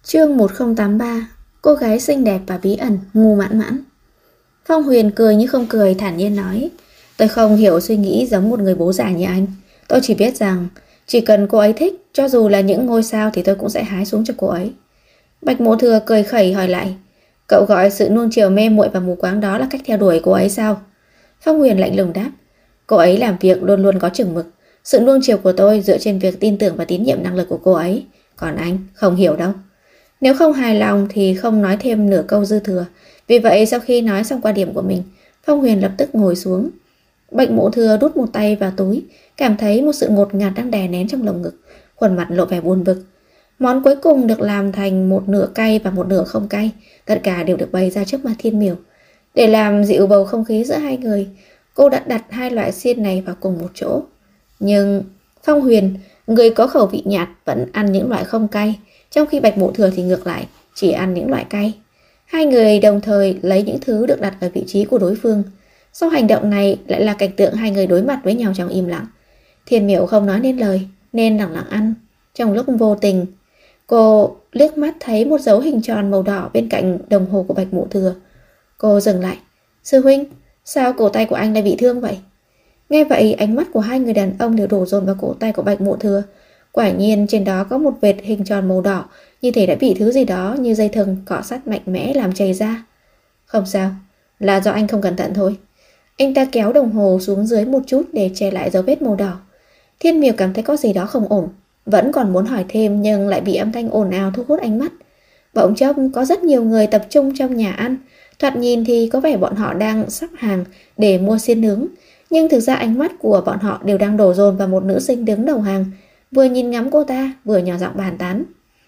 Chương 1083. Cô gái xinh đẹp và bí ẩn Ngu Mãn Mãn. Phong Huyền cười như không cười, thản nhiên nói: Tôi không hiểu suy nghĩ giống một người bố già như anh. Tôi chỉ biết rằng chỉ cần cô ấy thích, cho dù là những ngôi sao thì tôi cũng sẽ hái xuống cho cô ấy. Bạch Mộ Thừa cười khẩy hỏi lại: Cậu gọi sự nuông chiều mê muội và mù quáng đó là cách theo đuổi cô ấy sao? Phong Huyền lạnh lùng đáp: Cô ấy làm việc luôn luôn có chừng mực. Sự nuông chiều của tôi dựa trên việc tin tưởng và tín nhiệm năng lực của cô ấy. Còn anh không hiểu đâu. Nếu không hài lòng thì không nói thêm nửa câu dư thừa. Vì vậy sau khi nói xong quan điểm của mình, Phong Huyền lập tức ngồi xuống. Bạch Mộ Thừa đút một tay vào túi, cảm thấy một sự ngột ngạt đang đè nén trong lồng ngực, khuôn mặt lộ vẻ buồn bực. Món cuối cùng được làm thành một nửa cay và một nửa không cay, tất cả đều được bày ra trước mặt Thiên Miểu. Để làm dịu bầu không khí giữa hai người, cô đã đặt hai loại xiên này vào cùng một chỗ. Nhưng Phong Huyền, người có khẩu vị nhạt, vẫn ăn những loại không cay, trong khi Bạch Mộ Thừa thì ngược lại, chỉ ăn những loại cay. Hai người đồng thời lấy những thứ được đặt ở vị trí của đối phương. Sau hành động này lại là cảnh tượng hai người đối mặt với nhau trong im lặng. Thiên Miểu không nói nên lời, nên lặng lặng ăn. Trong lúc vô tình, cô liếc mắt thấy một dấu hình tròn màu đỏ bên cạnh đồng hồ của Bạch Mộ Thừa. Cô dừng lại. Sư huynh, sao cổ tay của anh lại bị thương vậy? Nghe vậy, ánh mắt của hai người đàn ông đều đổ dồn vào cổ tay của Bạch Mộ Thừa. Quả nhiên trên đó có một vệt hình tròn màu đỏ, như thể đã bị thứ gì đó như dây thừng cọ sát mạnh mẽ làm chảy ra. Không sao, là do anh không cẩn thận thôi. Anh ta kéo đồng hồ xuống dưới một chút để che lại dấu vết màu đỏ. Thiên Miểu cảm thấy có gì đó không ổn, vẫn còn muốn hỏi thêm nhưng lại bị âm thanh ồn ào thu hút ánh mắt. Bỗng chốc có rất nhiều người tập trung trong nhà ăn, thoạt nhìn thì có vẻ bọn họ đang sắp hàng để mua xiên nướng, nhưng thực ra ánh mắt của bọn họ đều đang đổ dồn vào một nữ sinh đứng đầu hàng, vừa nhìn ngắm cô ta vừa nhỏ giọng bàn tán.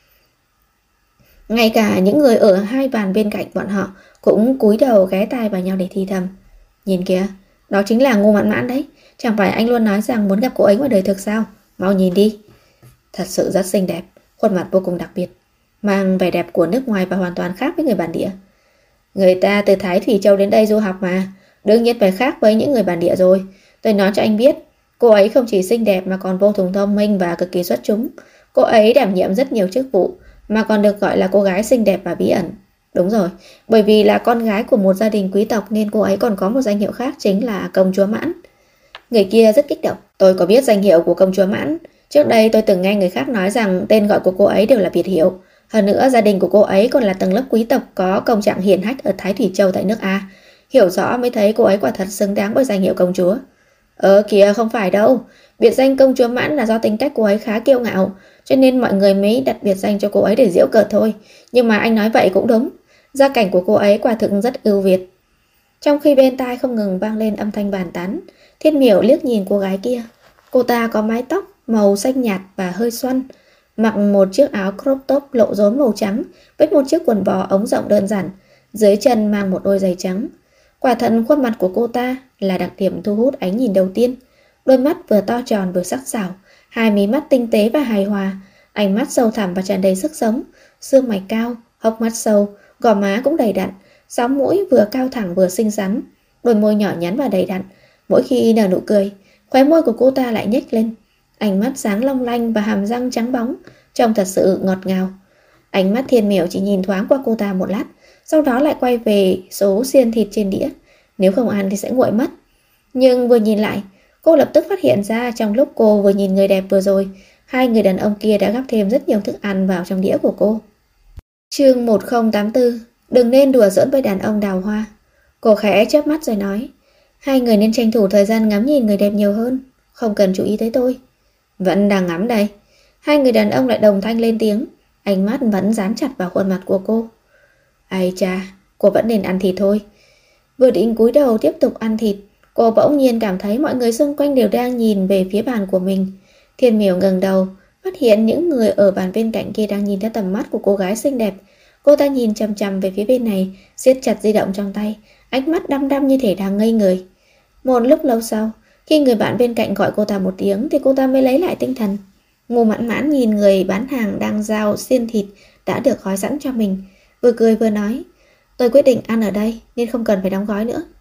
Ngay cả những người ở hai bàn bên cạnh bọn họ cũng cúi đầu ghé tai vào nhau để thì thầm. Nhìn kìa, đó chính là Ngô Mãn Mãn đấy. Chẳng phải anh luôn nói rằng muốn gặp cô ấy ngoài đời thực sao? Mau nhìn đi. Thật sự rất xinh đẹp, khuôn mặt vô cùng đặc biệt, mang vẻ đẹp của nước ngoài và hoàn toàn khác với người bản địa. Người ta từ Thái Thủy Châu đến đây du học mà, đương nhiên phải khác với những người bản địa rồi. Tôi nói cho anh biết, cô ấy không chỉ xinh đẹp mà còn vô cùng thông minh và cực kỳ xuất chúng. Cô ấy đảm nhiệm rất nhiều chức vụ, mà còn được gọi là cô gái xinh đẹp và bí ẩn. Đúng rồi, bởi vì là con gái của một gia đình quý tộc nên cô ấy còn có một danh hiệu khác, chính là công chúa Mãn. Người kia rất kích động. Tôi có biết danh hiệu của công chúa Mãn. Trước đây tôi từng nghe người khác nói rằng tên gọi của cô ấy đều là biệt hiệu. Hơn nữa gia đình của cô ấy còn là tầng lớp quý tộc có công trạng hiển hách ở Thái Thủy Châu tại nước A. Hiểu rõ mới thấy cô ấy quả thật xứng đáng với danh hiệu công chúa. Kìa, không phải đâu. Biệt danh công chúa Mãn là do tính cách cô ấy khá kiêu ngạo, cho nên mọi người mới đặt biệt danh cho cô ấy để giễu cợt thôi. Nhưng mà anh nói vậy cũng đúng. Gia cảnh của cô ấy quả thực rất ưu việt. Trong khi bên tai không ngừng vang lên âm thanh bàn tán, Thiên Miểu liếc nhìn cô gái kia. Cô ta có mái tóc màu xanh nhạt và hơi xoăn, mặc một chiếc áo crop top lộ rốn màu trắng với một chiếc quần bò ống rộng đơn giản, dưới chân mang một đôi giày trắng. Quả thật khuôn mặt của cô ta là đặc điểm thu hút ánh nhìn đầu tiên. Đôi mắt vừa to tròn vừa sắc sảo, hai mí mắt tinh tế và hài hòa, ánh mắt sâu thẳm và tràn đầy sức sống, xương mày cao, hốc mắt sâu, gò má cũng đầy đặn, sóng mũi vừa cao thẳng vừa xinh xắn, đôi môi nhỏ nhắn và đầy đặn. Mỗi khi nở nụ cười, khóe môi của cô ta lại nhếch lên, ánh mắt sáng long lanh và hàm răng trắng bóng, trông thật sự ngọt ngào. Ánh mắt Thiên Miểu chỉ nhìn thoáng qua cô ta một lát, sau đó lại quay về số xiên thịt trên đĩa. Nếu không ăn thì sẽ nguội mất. Nhưng vừa nhìn lại, cô lập tức phát hiện ra trong lúc cô vừa nhìn người đẹp vừa rồi, hai người đàn ông kia đã gắp thêm rất nhiều thức ăn vào trong đĩa của cô. Chương 1084. Đừng nên đùa giỡn với đàn ông đào hoa. Cô khẽ chớp mắt rồi nói, hai người nên tranh thủ thời gian ngắm nhìn người đẹp nhiều hơn, không cần chú ý tới tôi. Vẫn đang ngắm đây. Hai người đàn ông lại đồng thanh lên tiếng, ánh mắt vẫn dán chặt vào khuôn mặt của cô. Ai cha, cô vẫn nên ăn thịt thôi. Vừa định cúi đầu tiếp tục ăn thịt, cô bỗng nhiên cảm thấy mọi người xung quanh đều đang nhìn về phía bàn của mình. Thiên Miểu ngẩng đầu, phát hiện những người ở bàn bên cạnh kia đang nhìn theo tầm mắt của cô gái xinh đẹp. Cô ta nhìn chằm chằm về phía bên này, siết chặt di động trong tay, ánh mắt đăm đăm như thể đang ngây người. Một lúc lâu sau, khi người bạn bên cạnh gọi cô ta một tiếng thì cô ta mới lấy lại tinh thần. Ngô Mãn Mãn nhìn người bán hàng đang giao xiên thịt đã được gói sẵn cho mình, vừa cười vừa nói, tôi quyết định ăn ở đây nên không cần phải đóng gói nữa.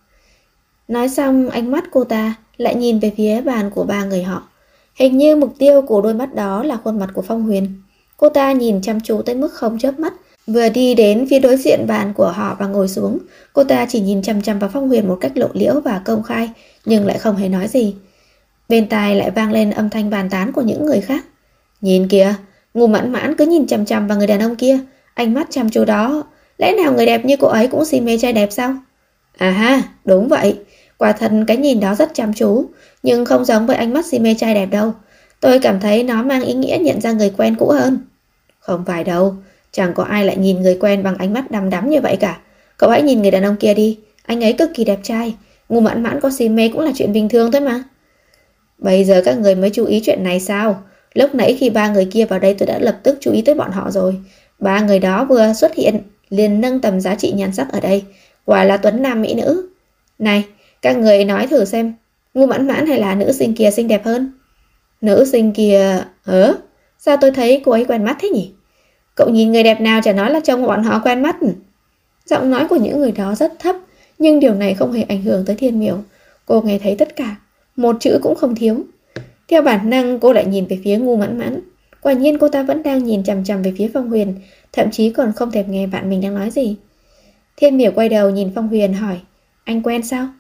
Nói xong, ánh mắt cô ta lại nhìn về phía bàn của ba người họ. Hình như mục tiêu của đôi mắt đó là khuôn mặt của Phong Huyền. Cô ta nhìn chăm chú tới mức không chớp mắt. Vừa đi đến phía đối diện bàn của họ và ngồi xuống, cô ta chỉ nhìn chằm chằm vào Phong Huyền một cách lộ liễu và công khai, nhưng lại không hề nói gì. Bên tai lại vang lên âm thanh bàn tán của những người khác. Nhìn kìa, Ngô Mãn Mãn cứ nhìn chằm chằm vào người đàn ông kia, ánh mắt chăm chú đó. Lẽ nào người đẹp như cô ấy cũng si mê trai đẹp sao? À ha, đúng vậy. Quả thật cái nhìn đó rất chăm chú, nhưng không giống với ánh mắt si mê trai đẹp đâu. Tôi cảm thấy nó mang ý nghĩa nhận ra người quen cũ hơn. Không phải đâu, chẳng có ai lại nhìn người quen bằng ánh mắt đăm đắm như vậy cả. Cậu hãy nhìn người đàn ông kia đi, anh ấy cực kỳ đẹp trai. Ngô Mãn Mãn có si mê cũng là chuyện bình thường thôi mà. Bây giờ các người mới chú ý chuyện này sao? Lúc nãy khi ba người kia vào đây tôi đã lập tức chú ý tới bọn họ rồi. Ba người đó vừa xuất hiện liền nâng tầm giá trị nhan sắc ở đây. Quả là tuấn nam mỹ nữ. Này, các người nói thử xem, Ngô Mãn Mãn hay là nữ sinh kia xinh đẹp hơn? Nữ sinh kia... Sao tôi thấy cô ấy quen mắt thế nhỉ? Cậu nhìn người đẹp nào chả nói là trông bọn họ quen mắt. Giọng nói của những người đó rất thấp, nhưng điều này không hề ảnh hưởng tới Thiên Miểu. Cô nghe thấy tất cả, một chữ cũng không thiếu. Theo bản năng cô lại nhìn về phía Ngô Mãn Mãn. Quả nhiên cô ta vẫn đang nhìn chằm chằm về phía Phong Huyền, thậm chí còn không thèm nghe bạn mình đang nói gì. Thiên Miểu quay đầu nhìn Phong Huyền hỏi, anh quen sao?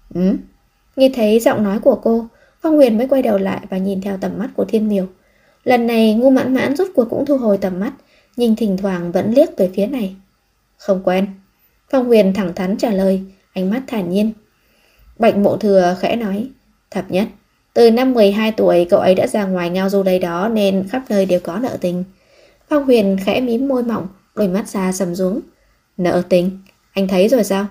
Nghe thấy giọng nói của cô, Phong Huyền mới quay đầu lại và nhìn theo tầm mắt của Thiên Miểu. Lần này Ngô Mãn Mãn rốt cuộc cũng thu hồi tầm mắt, nhưng thỉnh thoảng vẫn liếc về phía này. Không quen. Phong Huyền thẳng thắn trả lời, ánh mắt thản nhiên. Bạch Mộ Thừa khẽ nói, Thập Nhất, từ năm 12 tuổi cậu ấy đã ra ngoài ngao du đây đó nên khắp nơi đều có nợ tình. Phong Huyền khẽ mím môi mỏng, đôi mắt xa sầm xuống. Nợ tình? Anh thấy rồi sao?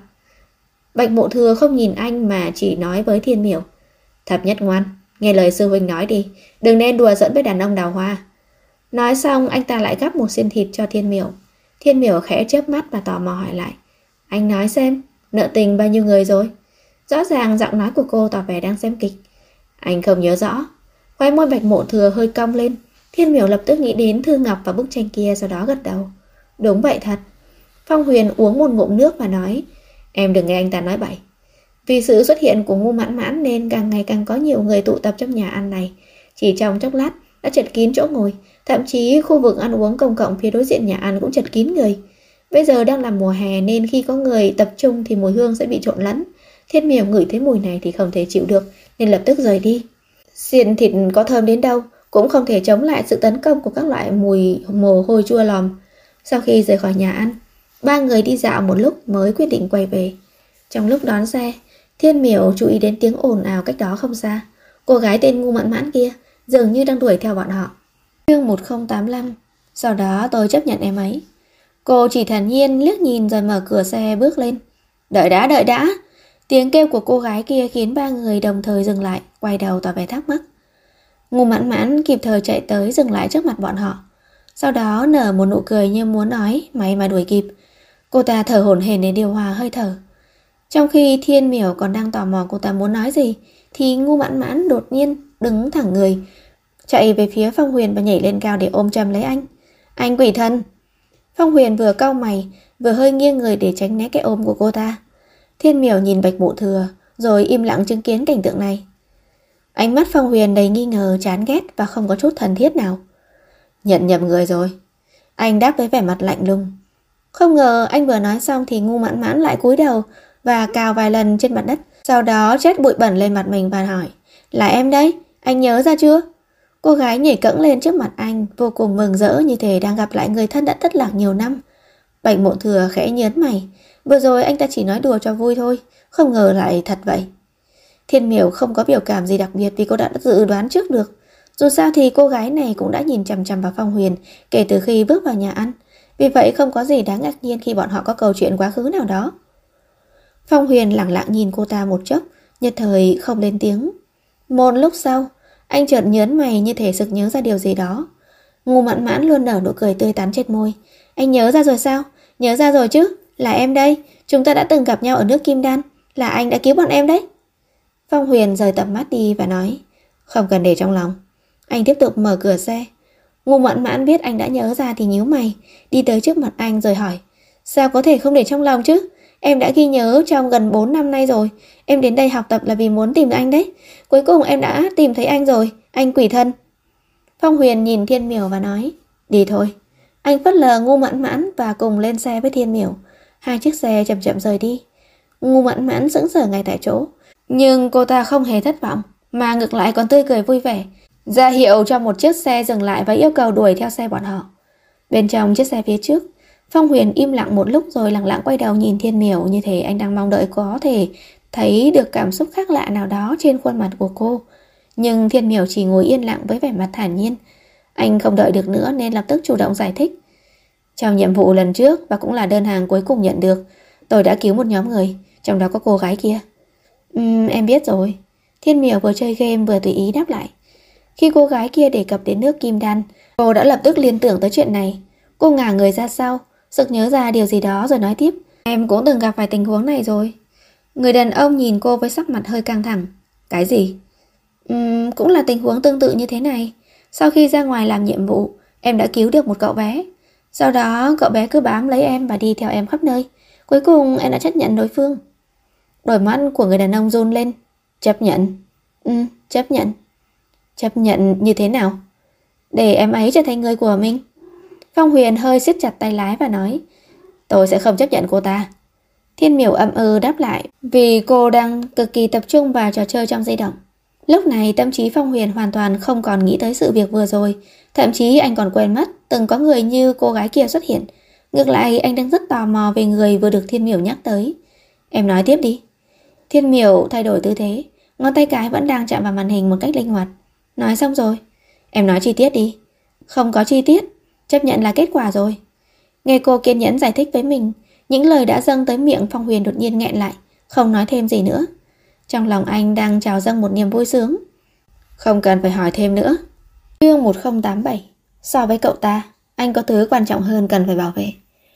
Bạch Mộ Thừa không nhìn anh mà chỉ nói với Thiên Miểu. Thập Nhất ngoan, nghe lời sư huynh nói đi, đừng nên đùa giỡn với đàn ông đào hoa. Nói xong anh ta lại gắp một xiên thịt cho Thiên Miểu. Thiên Miểu khẽ chớp mắt và tò mò hỏi lại. Anh nói xem, nợ tình bao nhiêu người rồi? Rõ ràng giọng nói của cô tỏ vẻ đang xem kịch. Anh không nhớ rõ. Khóe môi Bạch Mộ Thừa hơi cong lên. Thiên Miểu lập tức nghĩ đến Thư Ngọc và bức tranh kia, sau đó gật đầu. Đúng vậy thật. Phong Huyền uống một ngụm nước và nói, em đừng nghe anh ta nói bậy. Vì sự xuất hiện của Ngô Mãn Mãn nên càng ngày càng có nhiều người tụ tập trong nhà ăn này. Chỉ trong chốc lát đã chật kín chỗ ngồi, thậm chí khu vực ăn uống công cộng phía đối diện nhà ăn cũng chật kín người. Bây giờ đang là mùa hè nên khi có người tập trung thì mùi hương sẽ bị trộn lẫn. Thiên Miểu ngửi thấy mùi này thì không thể chịu được nên lập tức rời đi. Xiên thịt có thơm đến đâu cũng không thể chống lại sự tấn công của các loại mùi mồ hôi chua lòm. Sau khi rời khỏi nhà ăn, ba người đi dạo một lúc mới quyết định quay về. Trong lúc đón xe, Thiên Miểu chú ý đến tiếng ồn ào cách đó không xa. Cô gái tên Ngô Mãn Mãn kia dường như đang đuổi theo bọn họ. Chương 1085. Sau đó tôi chấp nhận em ấy. Cô chỉ thản nhiên liếc nhìn rồi mở cửa xe bước lên. Đợi đã, đợi đã. Tiếng kêu của cô gái kia khiến ba người đồng thời dừng lại, quay đầu tỏ vẻ thắc mắc. Ngô Mãn Mãn kịp thời chạy tới dừng lại trước mặt bọn họ. Sau đó nở một nụ cười như muốn nói may mà đuổi kịp. Cô ta thở hổn hển để điều hòa hơi thở. Trong khi Thiên Miểu còn đang tò mò cô ta muốn nói gì thì Ngô Mãn Mãn đột nhiên đứng thẳng người, chạy về phía Phong Huyền và nhảy lên cao để ôm chầm lấy anh. Anh quỷ thần! Phong Huyền vừa cau mày vừa hơi nghiêng người để tránh né cái ôm của cô ta. Thiên Miểu nhìn Bạch Mộ Thừa rồi im lặng chứng kiến cảnh tượng này. Ánh mắt Phong Huyền đầy nghi ngờ, chán ghét và không có chút thân thiết nào. Nhận nhầm người rồi, anh đáp với vẻ mặt lạnh lùng. Không ngờ anh vừa nói xong thì Ngô Mãn Mãn lại cúi đầu và cào vài lần trên mặt đất, sau đó trét bụi bẩn lên mặt mình và hỏi, là em đấy, anh nhớ ra chưa? Cô gái nhảy cẫng lên trước mặt anh, vô cùng mừng rỡ như thể đang gặp lại người thân đã thất lạc nhiều năm. Bạch Mộ Thừa khẽ nhớn mày, vừa rồi anh ta chỉ nói đùa cho vui thôi, không ngờ lại thật vậy. Thiên Miểu không có biểu cảm gì đặc biệt vì cô đã dự đoán trước được. Dù sao thì cô gái này cũng đã nhìn chằm chằm vào Phong Huyền kể từ khi bước vào nhà ăn, vì vậy không có gì đáng ngạc nhiên khi bọn họ có câu chuyện quá khứ nào đó. Phong Huyền lẳng lặng nhìn cô ta một chốc, nhất thời không lên tiếng. Một lúc sau, anh chợt nhớn mày như thể sực nhớ ra điều gì đó. Ngô Mãn Mãn luôn nở nụ cười tươi tắn trên môi. Anh nhớ ra rồi sao? Nhớ ra rồi chứ? Là em đây, chúng ta đã từng gặp nhau ở nước Kim Đan, là anh đã cứu bọn em đấy. Phong Huyền rời tầm mắt đi và nói, không cần để trong lòng. Anh tiếp tục mở cửa xe. Ngô Mãn Mãn biết anh đã nhớ ra thì nhíu mày, đi tới trước mặt anh rồi hỏi, sao có thể không để trong lòng chứ? Em đã ghi nhớ trong gần 4 năm nay rồi. Em đến đây học tập là vì muốn tìm anh đấy. Cuối cùng em đã tìm thấy anh rồi, anh quỷ thân. Phong Huyền nhìn Thiên Miểu và nói, Đi thôi. Anh phớt lờ Ngu Mẫn Mẫn và cùng lên xe với Thiên Miểu. Hai chiếc xe chậm chậm rời đi. Ngu Mẫn Mẫn sững sờ ngay tại chỗ. Nhưng cô ta không hề thất vọng, mà ngược lại còn tươi cười vui vẻ, ra hiệu cho một chiếc xe dừng lại và yêu cầu đuổi theo xe bọn họ. Bên trong chiếc xe phía trước, Phong Huyền im lặng một lúc rồi lặng lặng quay đầu nhìn Thiên Miểu, như thể anh đang mong đợi có thể thấy được cảm xúc khác lạ nào đó trên khuôn mặt của cô. Nhưng Thiên Miểu chỉ ngồi yên lặng với vẻ mặt thản nhiên. Anh không đợi được nữa nên lập tức chủ động giải thích. Trong nhiệm vụ lần trước và cũng là đơn hàng cuối cùng nhận được, tôi đã cứu một nhóm người, trong đó có cô gái kia. Em biết rồi. Thiên Miểu vừa chơi game vừa tùy ý đáp lại. Khi cô gái kia đề cập đến nước Kim Đan, cô đã lập tức liên tưởng tới chuyện này. Cô ngả người ra sau, sực nhớ ra điều gì đó rồi nói tiếp. Em cũng từng gặp phải tình huống này rồi. Người đàn ông nhìn cô với sắc mặt hơi căng thẳng. Cái gì? Cũng là tình huống tương tự như thế này. Sau khi ra ngoài làm nhiệm vụ, em đã cứu được một cậu bé. Sau đó cậu bé cứ bám lấy em và đi theo em khắp nơi. Cuối cùng em đã chấp nhận đối phương. Đôi mắt của người đàn ông run lên. Chấp nhận? Chấp nhận. Chấp nhận như thế nào? Để em ấy trở thành người của mình. Phong Huyền hơi siết chặt tay lái và nói, tôi sẽ không chấp nhận cô ta. Thiên Miểu ậm ừ đáp lại, vì cô đang cực kỳ tập trung vào trò chơi trong di động. Lúc này tâm trí Phong Huyền hoàn toàn không còn nghĩ tới sự việc vừa rồi. Thậm chí anh còn quên mất từng có người như cô gái kia xuất hiện. Ngược lại anh đang rất tò mò về người vừa được Thiên Miểu nhắc tới. Em nói tiếp đi. Thiên Miểu thay đổi tư thế, ngón tay cái vẫn đang chạm vào màn hình một cách linh hoạt. Nói xong rồi. Em nói chi tiết đi. Không có chi tiết. Chấp nhận là kết quả rồi. Nghe cô kiên nhẫn giải thích với mình, những lời đã dâng tới miệng Phong Huyền đột nhiên nghẹn lại, không nói thêm gì nữa. Trong lòng anh đang trào dâng một niềm vui sướng. Không cần phải hỏi thêm nữa. Chương 1087. So với cậu ta, anh có thứ quan trọng hơn cần phải bảo vệ.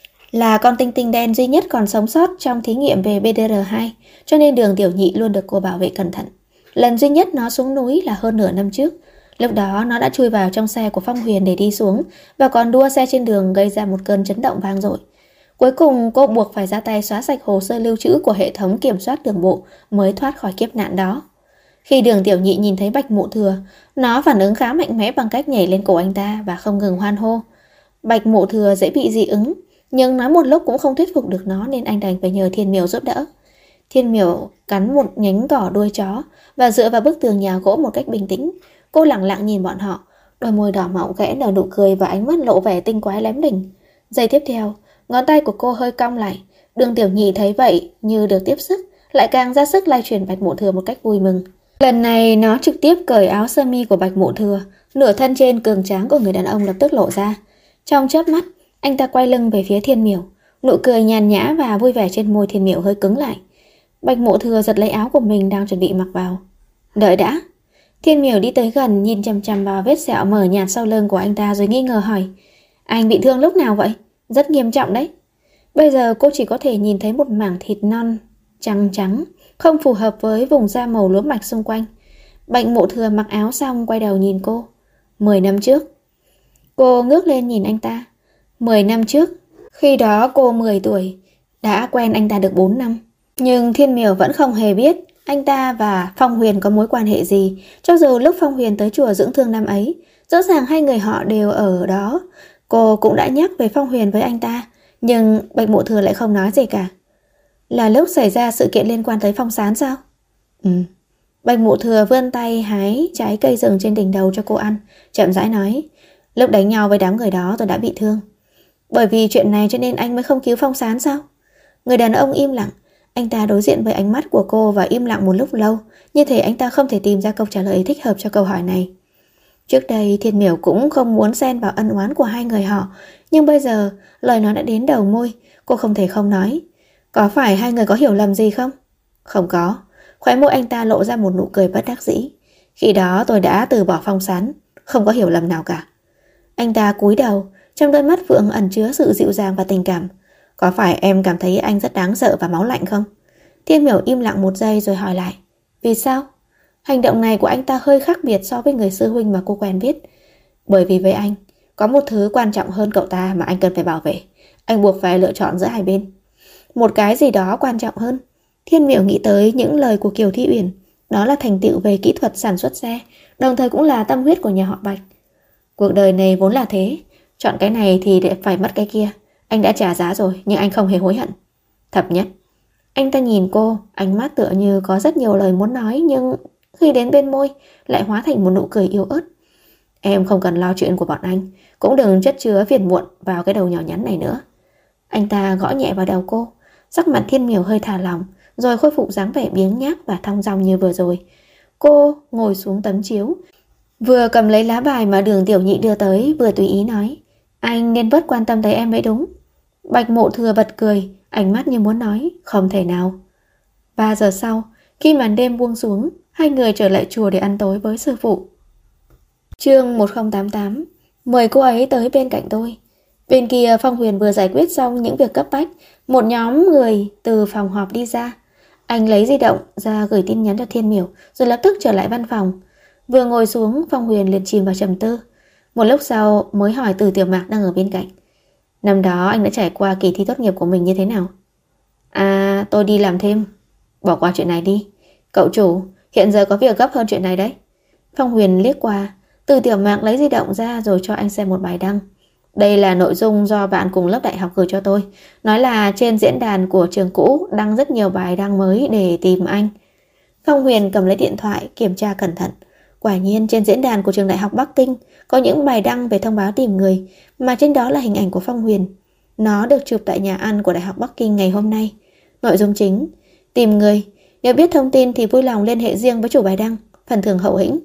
Là con tinh tinh đen duy nhất còn sống sót trong thí nghiệm về BDR2, cho nên Đường Tiểu Nhị luôn được cô bảo vệ cẩn thận. Lần duy nhất nó xuống núi là hơn nửa năm trước. Lúc đó nó đã chui vào trong xe của Phong Huyền để đi xuống và còn đua xe trên đường gây ra một cơn chấn động vang dội. Cuối cùng cô buộc phải ra tay xóa sạch hồ sơ lưu trữ của hệ thống kiểm soát đường bộ mới thoát khỏi kiếp nạn đó. Khi Đường Tiểu Nhị nhìn thấy Bạch Mụ Thừa, nó phản ứng khá mạnh mẽ bằng cách nhảy lên cổ anh ta và không ngừng hoan hô. Bạch Mụ Thừa dễ bị dị ứng, nhưng nói một lúc cũng không thuyết phục được nó nên anh đành phải nhờ Thiên Miểu giúp đỡ. Thiên Miểu cắn một nhánh cỏ đuôi chó và dựa vào bức tường nhà gỗ một cách bình tĩnh. Cô lặng lặng nhìn bọn họ, đôi môi đỏ mọng khẽ nở nụ cười và ánh mắt lộ vẻ tinh quái lém lỉnh. Giây tiếp theo, ngón tay của cô hơi cong lại. Đường Tiểu Nhị thấy vậy như được tiếp sức, lại càng ra sức lay truyền Bạch Mụ Thừa một cách vui mừng. Lần này nó trực tiếp cởi áo sơ mi của Bạch Mụ Thừa, nửa thân trên cường tráng của người đàn ông lập tức lộ ra. Trong chớp mắt, anh ta quay lưng về phía Thiên Miểu, nụ cười nhàn nhã và vui vẻ trên môi Thiên Miểu hơi cứng lại. Bạch Mụ Thừa giật lấy áo của mình đang chuẩn bị mặc vào. Đợi đã. Thiên Miểu đi tới gần, nhìn chằm chằm vào vết sẹo mờ nhạt sau lưng của anh ta rồi nghi ngờ hỏi, anh bị thương lúc nào vậy? Rất nghiêm trọng đấy. Bây giờ cô chỉ có thể nhìn thấy một mảng thịt non trắng trắng, không phù hợp với vùng da màu lúa mạch xung quanh. Bạch Mụ Thừa mặc áo xong quay đầu nhìn cô. 10 năm trước. Cô ngước lên nhìn anh ta. 10 năm trước, khi đó cô 10 tuổi, đã quen anh ta được 4 năm. Nhưng Thiên Miểu vẫn không hề biết anh ta và Phong Huyền có mối quan hệ gì. Cho dù lúc Phong Huyền tới chùa dưỡng thương năm ấy, rõ ràng hai người họ đều ở đó. Cô cũng đã nhắc về Phong Huyền với anh ta, nhưng Bạch Mụ Thừa lại không nói gì cả. Là lúc xảy ra sự kiện liên quan tới Phong Sán sao? Bạch Mụ Thừa vươn tay hái trái cây rừng trên đỉnh đầu cho cô ăn, chậm rãi nói, lúc đánh nhau với đám người đó tôi đã bị thương. Bởi vì chuyện này cho nên anh mới không cứu Phong Sán sao? Người đàn ông im lặng. Anh ta đối diện với ánh mắt của cô và im lặng một lúc lâu, như thể anh ta không thể tìm ra câu trả lời thích hợp cho câu hỏi này. Trước đây Thiên Miểu cũng không muốn xen vào ân oán của hai người họ, nhưng bây giờ lời nói đã đến đầu môi, cô không thể không nói. Có phải hai người có hiểu lầm gì không? Không có. Khóe môi anh ta lộ ra một nụ cười bất đắc dĩ. Khi đó tôi đã từ bỏ Phong Sán, không có hiểu lầm nào cả. Anh ta cúi đầu, trong đôi mắt Phượng ẩn chứa sự dịu dàng và tình cảm. Có phải em cảm thấy anh rất đáng sợ và máu lạnh không? Thiên Miểu im lặng một giây rồi hỏi lại. Vì sao? Hành động này của anh ta hơi khác biệt so với người sư huynh mà cô quen biết. Bởi vì với anh, có một thứ quan trọng hơn cậu ta mà anh cần phải bảo vệ. Anh buộc phải lựa chọn giữa hai bên. Một cái gì đó quan trọng hơn. Thiên Miểu nghĩ tới những lời của Kiều Thi Uyển. Đó là thành tựu về kỹ thuật sản xuất xe, đồng thời cũng là tâm huyết của nhà họ Bạch. Cuộc đời này vốn là thế. Chọn cái này thì để phải mất cái kia. Anh đã trả giá rồi nhưng anh không hề hối hận. Thập Nhất. Anh ta nhìn cô, ánh mắt tựa như có rất nhiều lời muốn nói, nhưng khi đến bên môi lại hóa thành một nụ cười yếu ớt. Em không cần lo chuyện của bọn anh, cũng đừng chất chứa phiền muộn vào cái đầu nhỏ nhắn này nữa. Anh ta gõ nhẹ vào đầu cô. Sắc mặt Thiên Miểu hơi thả lỏng, rồi khôi phục dáng vẻ biếng nhác và thong dong như vừa rồi. Cô ngồi xuống tấm chiếu, vừa cầm lấy lá bài mà Đường Tiểu Nhị đưa tới, vừa tùy ý nói: Anh nên bớt quan tâm tới em mới đúng. Bạch Mộ Thừa bật cười, ánh mắt như muốn nói: Không thể nào. 3 giờ sau, khi màn đêm buông xuống, hai người trở lại chùa để ăn tối với sư phụ. Chương 1088. Mời cô ấy tới bên cạnh tôi. Bên kia Phong Huyền vừa giải quyết xong những việc cấp bách, một nhóm người từ phòng họp đi ra. Anh lấy di động ra gửi tin nhắn cho Thiên Miểu, rồi lập tức trở lại văn phòng. Vừa ngồi xuống, Phong Huyền liền chìm vào trầm tư. Một lúc sau mới hỏi Từ Tiểu Mạc đang ở bên cạnh: Năm đó anh đã trải qua kỳ thi tốt nghiệp của mình như thế nào? À, tôi đi làm thêm. Bỏ qua chuyện này đi. Cậu chủ, hiện giờ có việc gấp hơn chuyện này đấy. Phong Huyền liếc qua. Từ Tiểu Mạc lấy di động ra rồi cho anh xem một bài đăng. Đây là nội dung do bạn cùng lớp đại học gửi cho tôi. Nói là trên diễn đàn của trường cũ đăng rất nhiều bài đăng mới để tìm anh. Phong Huyền cầm lấy điện thoại kiểm tra cẩn thận. Quả nhiên trên diễn đàn của trường đại học Bắc Kinh có những bài đăng về thông báo tìm người, mà trên đó là hình ảnh của Phong Huyền. Nó được chụp tại nhà ăn của Đại học Bắc Kinh ngày hôm nay. Nội dung chính: tìm người, nếu biết thông tin thì vui lòng liên hệ riêng với chủ bài đăng, phần thưởng hậu hĩnh.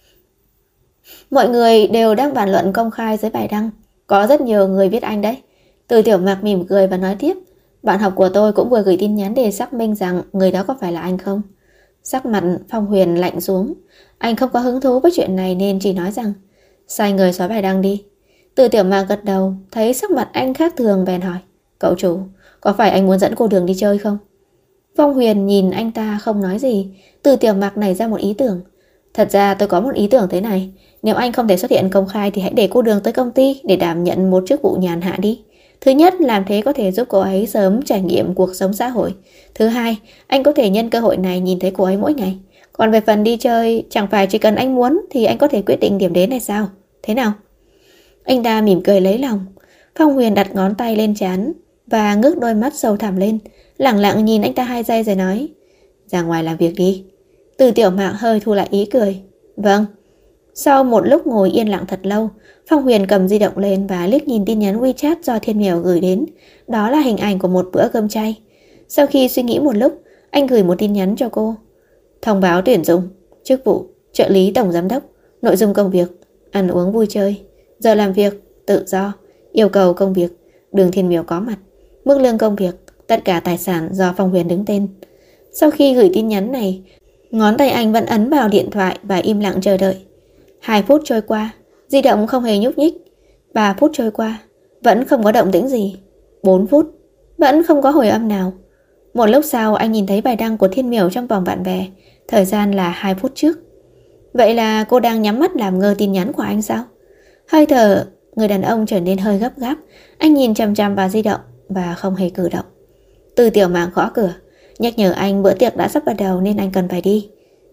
Mọi người đều đang bàn luận công khai dưới bài đăng. Có rất nhiều người biết anh đấy. Từ Tiểu Mạc mỉm cười và nói tiếp: Bạn học của tôi cũng vừa gửi tin nhắn để xác minh rằng người đó có phải là anh không. Sắc mặt Phong Huyền lạnh xuống. Anh không có hứng thú với chuyện này nên chỉ nói rằng: Sai người xóa bài đăng đi. Từ Tiểu Mạc gật đầu, thấy sắc mặt anh khác thường bèn hỏi: Cậu chủ, có phải anh muốn dẫn cô Đường đi chơi không? Phong Huyền nhìn anh ta không nói gì. Từ Tiểu Mạc nảy ra một ý tưởng: Thật ra tôi có một ý tưởng thế này. Nếu anh không thể xuất hiện công khai thì hãy để cô Đường tới công ty để đảm nhận một chức vụ nhàn hạ đi. Thứ nhất, làm thế có thể giúp cô ấy sớm trải nghiệm cuộc sống xã hội. Thứ hai, anh có thể nhân cơ hội này nhìn thấy cô ấy mỗi ngày. Còn về phần đi chơi, chẳng phải chỉ cần anh muốn thì anh có thể quyết định điểm đến hay sao? Thế nào? Anh ta mỉm cười lấy lòng. Phong Huyền đặt ngón tay lên trán và ngước đôi mắt sâu thẳm lên, lẳng lặng nhìn anh ta 2 giây rồi nói: Ra ngoài làm việc đi. Từ Tiểu Mạc hơi thu lại ý cười: Vâng. Sau một lúc ngồi yên lặng thật lâu, Phong Huyền cầm di động lên và liếc nhìn tin nhắn WeChat do Thiên Miểu gửi đến. Đó là hình ảnh của một bữa cơm chay. Sau khi suy nghĩ một lúc, anh gửi một tin nhắn cho cô: Thông báo tuyển dụng, chức vụ trợ lý tổng giám đốc, nội dung công việc: ăn uống vui chơi, giờ làm việc tự do, yêu cầu công việc: Đường Thiên Miểu có mặt, mức lương công việc, tất cả tài sản do Phong Huyền đứng tên. Sau khi gửi tin nhắn này, ngón tay anh vẫn ấn vào điện thoại và im lặng chờ đợi. 2 phút trôi qua, di động không hề nhúc nhích. 3 phút trôi qua, vẫn không có động tĩnh gì. 4 phút, vẫn không có hồi âm nào. Một lúc sau anh nhìn thấy bài đăng của Thiên Miểu trong vòng bạn bè. Thời gian là 2 phút trước. Vậy là cô đang nhắm mắt làm ngơ tin nhắn của anh sao? Hơi thở người đàn ông trở nên hơi gấp gáp. Anh nhìn chằm chằm vào di động và không hề cử động. Từ Tiểu Mạc gõ cửa, nhắc nhở anh bữa tiệc đã sắp bắt đầu nên anh cần phải đi.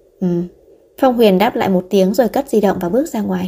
Phong Huyền đáp lại một tiếng rồi cất di động và bước ra ngoài.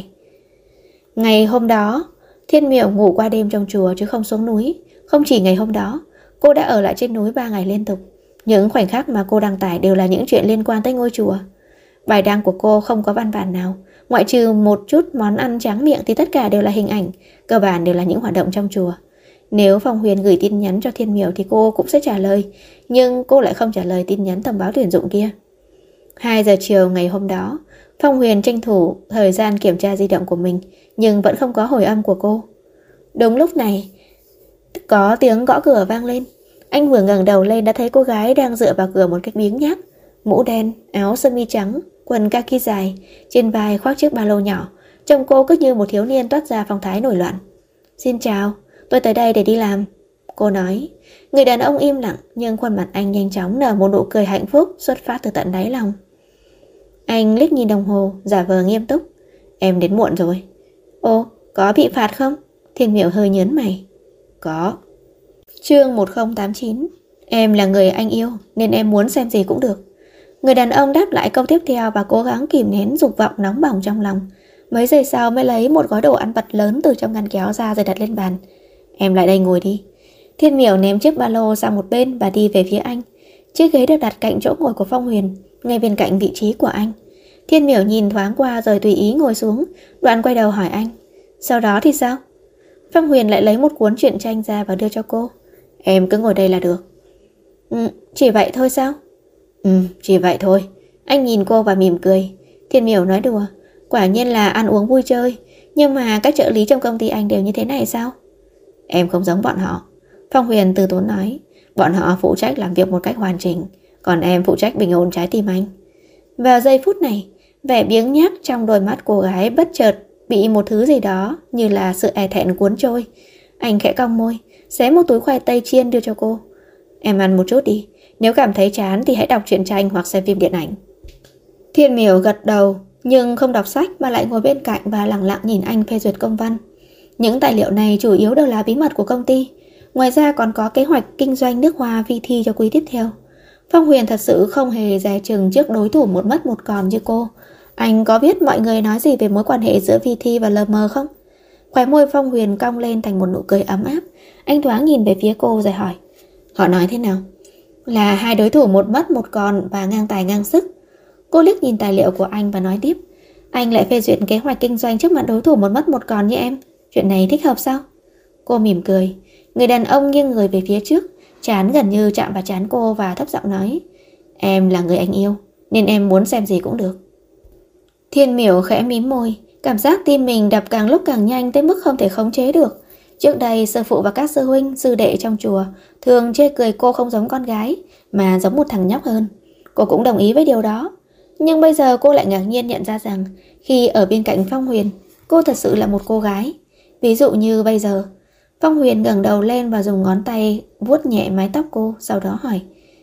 Ngày hôm đó, Thiên Miểu ngủ qua đêm trong chùa chứ không xuống núi. Không chỉ ngày hôm đó, cô đã ở lại trên núi 3 ngày liên tục. Những khoảnh khắc mà cô đăng tải đều là những chuyện liên quan tới ngôi chùa. Bài đăng của cô không có văn bản nào, ngoại trừ một chút món ăn tráng miệng thì tất cả đều là hình ảnh, cơ bản đều là những hoạt động trong chùa. Nếu Phong Huyền gửi tin nhắn cho Thiên Miểu thì cô cũng sẽ trả lời, nhưng cô lại không trả lời tin nhắn thông báo tuyển dụng kia. 2 giờ chiều ngày hôm đó, Phong Huyền tranh thủ thời gian kiểm tra di động của mình, nhưng vẫn không có hồi âm của cô. Đúng lúc này, có tiếng gõ cửa vang lên. Anh vừa ngẩng đầu lên đã thấy cô gái đang dựa vào cửa một cách biếng nhác, mũ đen, áo sơ mi trắng, quần kaki dài, trên vai khoác chiếc ba lô nhỏ. Trông cô cứ như một thiếu niên toát ra phong thái nổi loạn. Xin chào, tôi tới đây để đi làm, cô nói. Người đàn ông im lặng, nhưng khuôn mặt anh nhanh chóng nở một nụ cười hạnh phúc xuất phát từ tận đáy lòng. Anh liếc nhìn đồng hồ, giả vờ nghiêm túc. Em đến muộn rồi. Ồ, có bị phạt không? Thiên Miểu hơi nhớn mày. Có. Chương 1089. Em là người anh yêu nên em muốn xem gì cũng được. Người đàn ông đáp lại câu tiếp theo và cố gắng kìm nén dục vọng nóng bỏng trong lòng. Mấy giây sau mới lấy một gói đồ ăn vặt lớn từ trong ngăn kéo ra rồi đặt lên bàn. Em lại đây ngồi đi. Thiên Miểu ném chiếc ba lô sang một bên và đi về phía anh. Chiếc ghế được đặt cạnh chỗ ngồi của Phong Huyền, ngay bên cạnh vị trí của anh. Thiên Miểu nhìn thoáng qua rồi tùy ý ngồi xuống, đoạn quay đầu hỏi anh. Sau đó thì sao? Phong Huyền lại lấy một cuốn truyện tranh ra và đưa cho cô. Em cứ ngồi đây là được. Chỉ vậy thôi sao? Chỉ vậy thôi. Anh nhìn cô và mỉm cười. Thiên Miểu nói đùa. Quả nhiên là ăn uống vui chơi. Nhưng mà các trợ lý trong công ty anh đều như thế này sao? Em không giống bọn họ. Phong Huyền từ tốn nói. Bọn họ phụ trách làm việc một cách hoàn chỉnh, còn em phụ trách bình ổn trái tim anh. Vào giây phút này, vẻ biếng nhác trong đôi mắt cô gái bất chợt bị một thứ gì đó như là sự e thẹn cuốn trôi. Anh khẽ cong môi, xé một túi khoai tây chiên đưa cho cô. Em ăn một chút đi, nếu cảm thấy chán thì hãy đọc truyện tranh hoặc xem phim điện ảnh. Thiên Miểu gật đầu, nhưng không đọc sách mà lại ngồi bên cạnh và lặng lặng nhìn anh phê duyệt công văn. Những tài liệu này chủ yếu đều là bí mật của công ty. Ngoài ra còn có kế hoạch kinh doanh nước hoa vi thi cho quý tiếp theo. Phong Huyền thật sự không hề dè chừng trước đối thủ một mất một còn như cô. Anh có biết mọi người nói gì về mối quan hệ giữa Vi Thi và LM không? Khóe môi Phong Huyền cong lên thành một nụ cười ấm áp. Anh thoáng nhìn về phía cô rồi hỏi. Họ nói thế nào? Là hai đối thủ một mất một còn và ngang tài ngang sức. Cô liếc nhìn tài liệu của anh và nói tiếp. Anh lại phê duyệt kế hoạch kinh doanh trước mặt đối thủ một mất một còn như em. Chuyện này thích hợp sao? Cô mỉm cười. Người đàn ông nghiêng người về phía trước, trán gần như chạm vào trán cô và thấp giọng nói. Em là người anh yêu, nên em muốn xem gì cũng được. Thiên Miểu khẽ mím môi, cảm giác tim mình đập càng lúc càng nhanh tới mức không thể khống chế được. Trước đây sư phụ và các sư huynh, sư đệ trong chùa thường chê cười cô không giống con gái, mà giống một thằng nhóc hơn. Cô cũng đồng ý với điều đó. Nhưng bây giờ cô lại ngạc nhiên nhận ra rằng khi ở bên cạnh Phong Huyền, cô thật sự là một cô gái. Ví dụ như bây giờ, Phong Huyền ngẩng đầu lên và dùng ngón tay vuốt nhẹ mái tóc cô, sau đó hỏi.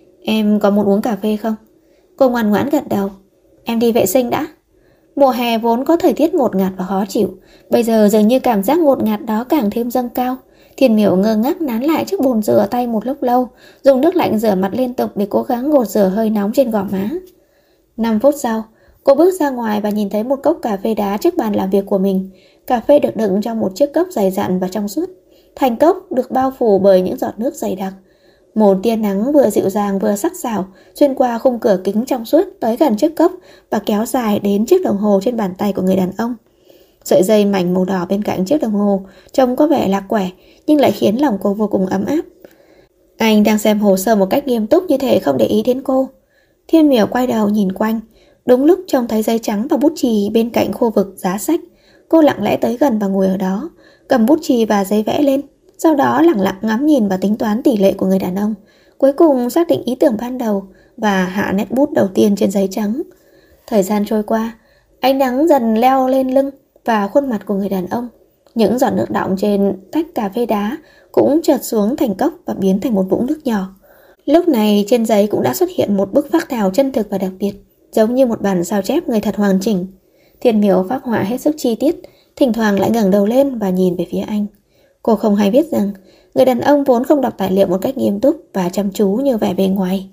Em có muốn uống cà phê không? Cô ngoan ngoãn gật đầu. Em đi vệ sinh đã. Mùa hè vốn có thời tiết ngột ngạt và khó chịu, bây giờ dường như cảm giác ngột ngạt đó càng thêm dâng cao. Thiên Miểu ngơ ngác nán lại trước bồn rửa tay một lúc lâu, dùng nước lạnh rửa mặt liên tục để cố gắng gột rửa hơi nóng trên gò má. 5 phút sau, cô bước ra ngoài và nhìn thấy một cốc cà phê đá trước bàn làm việc của mình. Cà phê được đựng trong một chiếc cốc dày dặn và trong suốt. Thành cốc được bao phủ bởi những giọt nước dày đặc. Một tia nắng vừa dịu dàng vừa sắc sảo xuyên qua khung cửa kính trong suốt tới gần chiếc cốc và kéo dài đến chiếc đồng hồ trên bàn tay của người đàn ông. Sợi dây mảnh màu đỏ bên cạnh chiếc đồng hồ trông có vẻ lạc quẻ nhưng lại khiến lòng cô vô cùng ấm áp. Anh đang xem hồ sơ một cách nghiêm túc như thể không để ý đến cô. Thiên Miểu quay đầu nhìn quanh, đúng lúc trông thấy giấy trắng và bút chì bên cạnh khu vực giá sách. Cô lặng lẽ tới gần và ngồi ở đó, cầm bút chì và giấy vẽ lên, sau đó lặng lặng ngắm nhìn và tính toán tỷ lệ của người đàn ông. Cuối cùng xác định ý tưởng ban đầu và hạ nét bút đầu tiên trên giấy trắng. Thời gian trôi qua, ánh nắng dần leo lên lưng và khuôn mặt của người đàn ông. Những giọt nước đọng trên tách cà phê đá cũng trượt xuống thành cốc và biến thành một vũng nước nhỏ. Lúc này trên giấy cũng đã xuất hiện một bức phác thảo chân thực và đặc biệt, giống như một bản sao chép người thật hoàn chỉnh. Thiên Miểu phác họa hết sức chi tiết, thỉnh thoảng lại ngẩng đầu lên và nhìn về phía anh. Cô không hay biết rằng người đàn ông vốn không đọc tài liệu một cách nghiêm túc và chăm chú như vẻ bề ngoài.